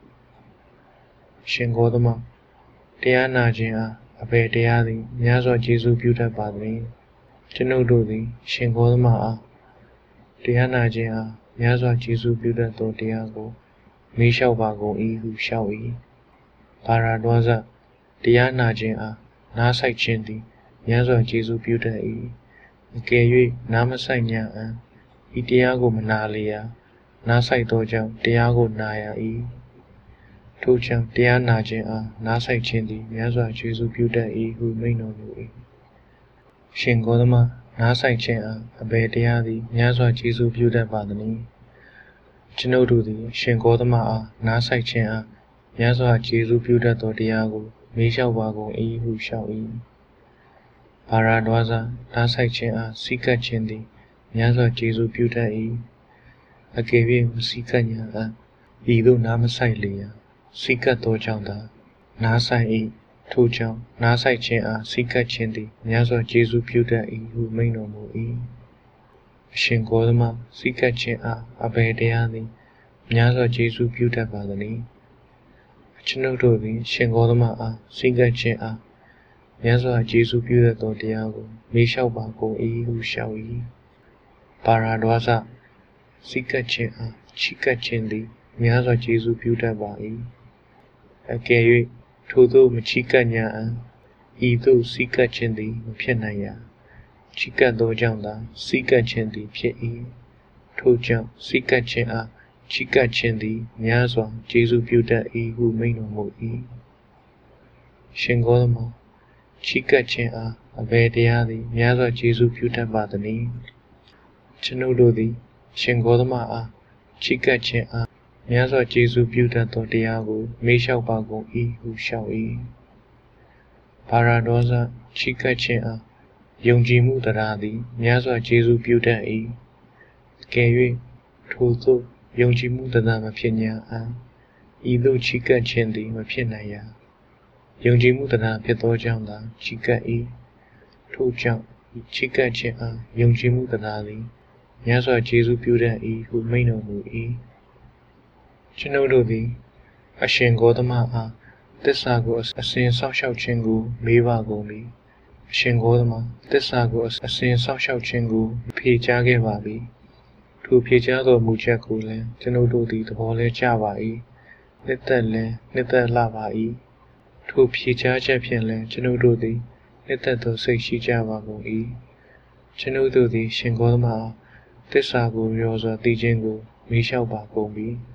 ရှင်ဂေါတမတရားနာခြင်းအားအဘယ်တရားသည်များစွာကျေးဇူးပြုတတ်ပါသနည်းကျွန်ုပ်တို့သည်ရှင်ဂေါတမအားတရားနာခြင်းအားများစွာကျေးဇူးပြုတတ်သောတရားကိုမေးလျှောက်ပါကုန်၏ဟုလျှောက်၏ဘာရာဒွါဇတရားနာခြင်းအားနားဆိုင်ခြင်းသည်များစွာကျေးဇူးပြုတတ်၏အကယ်၍နားမဆိုင်냐အံ့ဤတရားကိုမနာလေရာနားဆိုင်သောကြောင့်တရားကိုနာရ၏ထို့ကြောင့်တရားနာခြင်းအားနားဆိုင်ခြင်းသည်များစွာကျေးဇူးပြုတတ်၏ဟုမိန့်တော်မူ၏ရှင်ဂေါတမနားဆိုင်ခြင်းအားအဘယ်တရားသည်များစွာကျေးဇူးပြုတတ်ပါသနည်းကျွန်ုပ်တို့သည်ရှင်ဂေါတမအားနားဆိုင်ခြင်းအားများစွာကျေးဇူးပြုတတ်သောတရားကိုမေးလျှောက်ပါကုန်၏ဟုလျှောက်၏ဘာရာဒွါဇနားဆိုင်ခြင်းအားစိတ်ကပ်ခြင်းသည်များစွာကျေးဇူးပြုတတ်၏အကယ်၍မစိတ်ကပ်냐အံ့ဤသို့နားမဆိုင်လေရာစိတ်ကပ်သောကြောင့်သာနားဆိုင်၏ထို့ကြောင့်နားဆိုင်ခြင်းအားစိတ်ကပ်ခြင်းသည်များစွာကျေးဇူးပြုတတ်၏ဟုမိန့်တော်မူ၏အရှင်ဂေါတမစိတ်ကပ်ခြင်းအားအဘယ်တရားသည်များစွာကျေးဇူးပြုတတ်ပါသနည်းကျွန်ုပ်တို့သည်ရှင်ဂေါတမအားစိတ်ကပ်ခြင်းအားများစွာကျေးဇူးပြုတတ်သောတရားကိုမေးလျှောက်ပါကုန်၏ဟုလျှောက်၏ဘာရာဒွါဇစိတ်ကပ်ခြင်းအားချီးကပ်ခြင်းသည်များစွာကျေးဇူးပြုတတ်ပါ၏အကယ်၍ထိုသို့မချီးကပ်냐အံ့ဤသို့စိတ်ကပ်ခြင်းသည်မဖြစ်နိုင်ရာချီးကပ်သောကြောင့်သာစိတ်ကပ်ခြင်းသည်ဖြစ်၏ထို့ကြောင့်စိတ်ကပ်ခြင်းအားချီးကပ်ခြင်းသည်များစွာကျေးဇူးပြုတတ်၏ဟုမိန့်တော်မူ၏ရှင်ဂေါတမချီးကပ်ခြင်းအားအဘယ်တရားသည်များစွာကျေးဇူးပြုတတ်ပါသနည်းကျွန်ုပ်တို့သည်ရှင်ဂေါတမအားချီးကပ်ခြင်းအားများစွာကျေးဇူးပြုတတ်သောတရားကိုမေးလျှောက်ပါကုန်၏ဟုလျှောက်၏ဘာရာဒွါဇချီးကပ်ခြင်းအားယုံကြည်မှုတရားသည်များစွာကျေးဇူးပြုတတ်၏အကယ်၍ထိုသို့ယုံကြည်မှုတရားမဖြစ်냐အံ့ဤသို့ချီးကပ်ခြင်းသည်မဖြစ်နိုင်ရာယုံကြည်မှုတရားဖြစ်သောကြောင့်သာချီးကပ်၏ထို့ကြောင့်ချီးကပ်ခြင်းအားယုံကြည်မှုတရားသည်များစွာကျေးဇူးပြုတတ်၏ဟုမိန့်တော်မူ၏ကျွန်ုပ်တို့သည်အရှင်ဂေါတမအားသစ္စာကိုအစဉ်ဆောက်ရှောက်ခြင်းကိုမေးပါကုန်ပြီအရှင်ဂေါတမသစ္စာကိုအစဉ်ဆောက်ရှောက်ခြင်းကိုဖြေကြားခဲ့ပါပြီထိုဖြေကြားတော်မူချက်ကိုလည်းကျွန်ုပ်တို့သည်သဘောလဲကျပါ၏နှစ်သက်လည်းနှစ်သက်လှပါ၏ထိုဖြေကြားချက်ဖြင့်လည်းကျွန်ုပ်တို့သည်နှစ်သက်သောစိတ်ရှိကြပါကုန်၏ကျွန်ုပ်တို့သည်ရှင်ဂေါတမအားသစ္စာကိုရောစွာသိခြင်းကိုမေးလျှောက်ပါကုန်ပြီ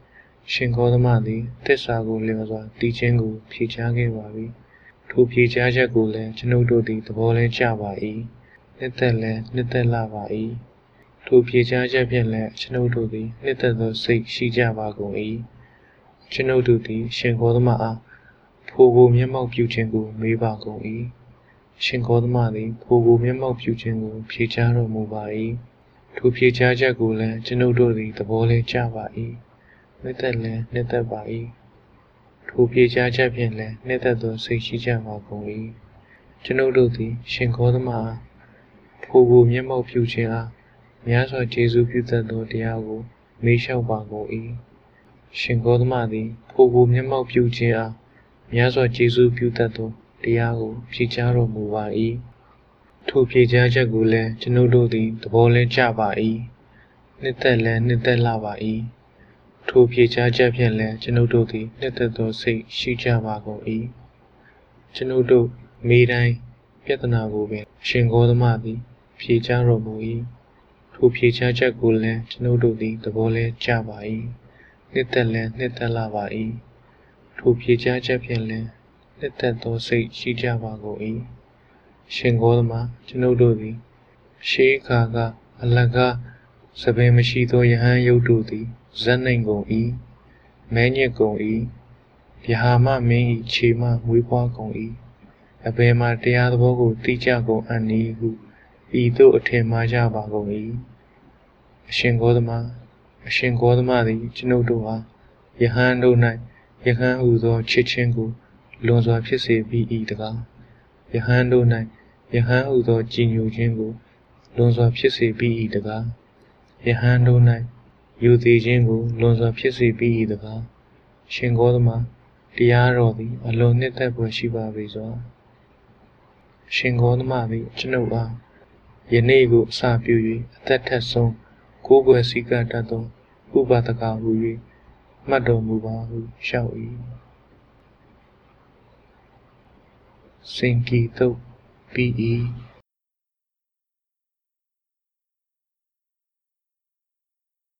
ရှင်ဂေါတမသည်သစ္စာကိုလျော်စွာတည်ခြင်းကိုဖြေကြားခဲ့ပါပြီထိုဖြေကြားချက်ကိုလည်းကျွန်ုပ်တို့သည်သဘောလဲကျပါ၏နှစ်သက်လည်းနှစ်သက်လာပါ၏ထိုဖြေကြားချက်ဖြင့်လည်းကျွန်ုပ်တို့သည်နှစ်သက်သောစိတ်ရှိကြပါကုန်၏ကျွန်ုပ်တို့သည်ရှင်ဂေါတမအားဖိုကိုမျက်မှောက်ပြုခြင်းကိုမေးပါကုန်၏ရှင်ဂေါတမသည်ဖိုကိုမျက်မှောက်ပြုခြင်းကိုဖြေကြားတော်မူပါ၏ထိုဖြေကြားချက်ကိုလည်းကျွန်ုပ်တို့သည်သဘောလဲကျပါ၏နှစ်သက်လည်းနှစ်သက်ပါ၏ထိုဖြေကြားချက်ဖြင့်လည်းနှစ်သက်သောစိတ်ရှိကြပါကုန်၏ကျွန်ုပ်တို့သည်ရှင်ဂေါတမအားဖိုကိုမျက်မှောက်ပြုခြင်းအားများစွာကျေးဇူးပြုတတ်သောတရားကိုမေးလျှောက်ပါကုန်၏ရှင်ဂေါတမသည်ဖိုကိုမျက်မှောက်ပြုခြင်းအားများစွာကျေးဇူးပြုတတ်သောတရားကိုဖြေကြားတော်မူပါ၏ထိုဖြေကြားချက်ကိုလည်းကျွန်ုပ်တို့သည်သဘောလဲကျပါ၏နှစ်သက်လည်းနှစ်သက်လာပါ၏ထိုဖြေကြားချက်ဖြင့်လည်းကျွန်ုပ်တို့သည်နှစ်သက်သောစိတ်ရှိကြပါကုန်၏ကျွန်ုပ်တို့မေးတိုင်းပြဿနာကိုပင်ရှင်ဂေါတမသည်ဖြေကြားတော်မူ၏ထိုဖြေကြားချက်ကိုလည်းကျွန်ုပ်တို့သည်သဘောလဲကျပါ၏နှစ်သက်လည်းနှစ်သက်လာပါ၏ထိုဖြေကြားချက်ဖြင့်လည်းနှစ်သက်သောစိတ်ရှိကြပါကုန်၏ရှင်ဂေါတမကျွန်ုပ်တို့သည်ရှေးအခါကအလကားစပင်မရှိသောယဟန်ယုတ်တို့သည်ဇက်နှိမ်ကုန်၏မဲညစ်ကုန်၏ယဟာမမင်း၏ခြေမှမွေးဖွားကုန်၏အဘယ်မှာတရားသဘောကိုသိကြကုန်အံ့နည်းဟုဤသို့အထင်မှားကြပါကုန်၏အရှင်ဂေါတမသည်ကျွန်ုပ်တို့အားယဟန်တို့၌ယဟန်ဟူသောချစ်ခြင်းကိုလွန်စွာဖြစ်စေပြီး၏တကားယဟန်တို့၌ယဟန်ဟူသောကြည်ညိုခြင်းကိုလွန်စွာဖြစ်စေပြီး၏တကားယဟန်တို့၌ယူသေးခြင်းကိုလွန်စွာဖြစ်စေပြီး၏တကားရှင်ဂေါတမတရားတော်သည်အလွန်နှစ်သက်ဖွယ်ရှိပါပေစွာရှင်ဂေါတမသည်ကျွန်ုပ်အားယနေ့ကိုအစပြု၍အသက်ထက်ဆုံးကိုးကွယ်စည်းကပ်တတ်သောဥပဒကဟူ၍မှတ်တော်မူပါဟုလျှောက်၏စင်ကီတုတ်ပြီး၏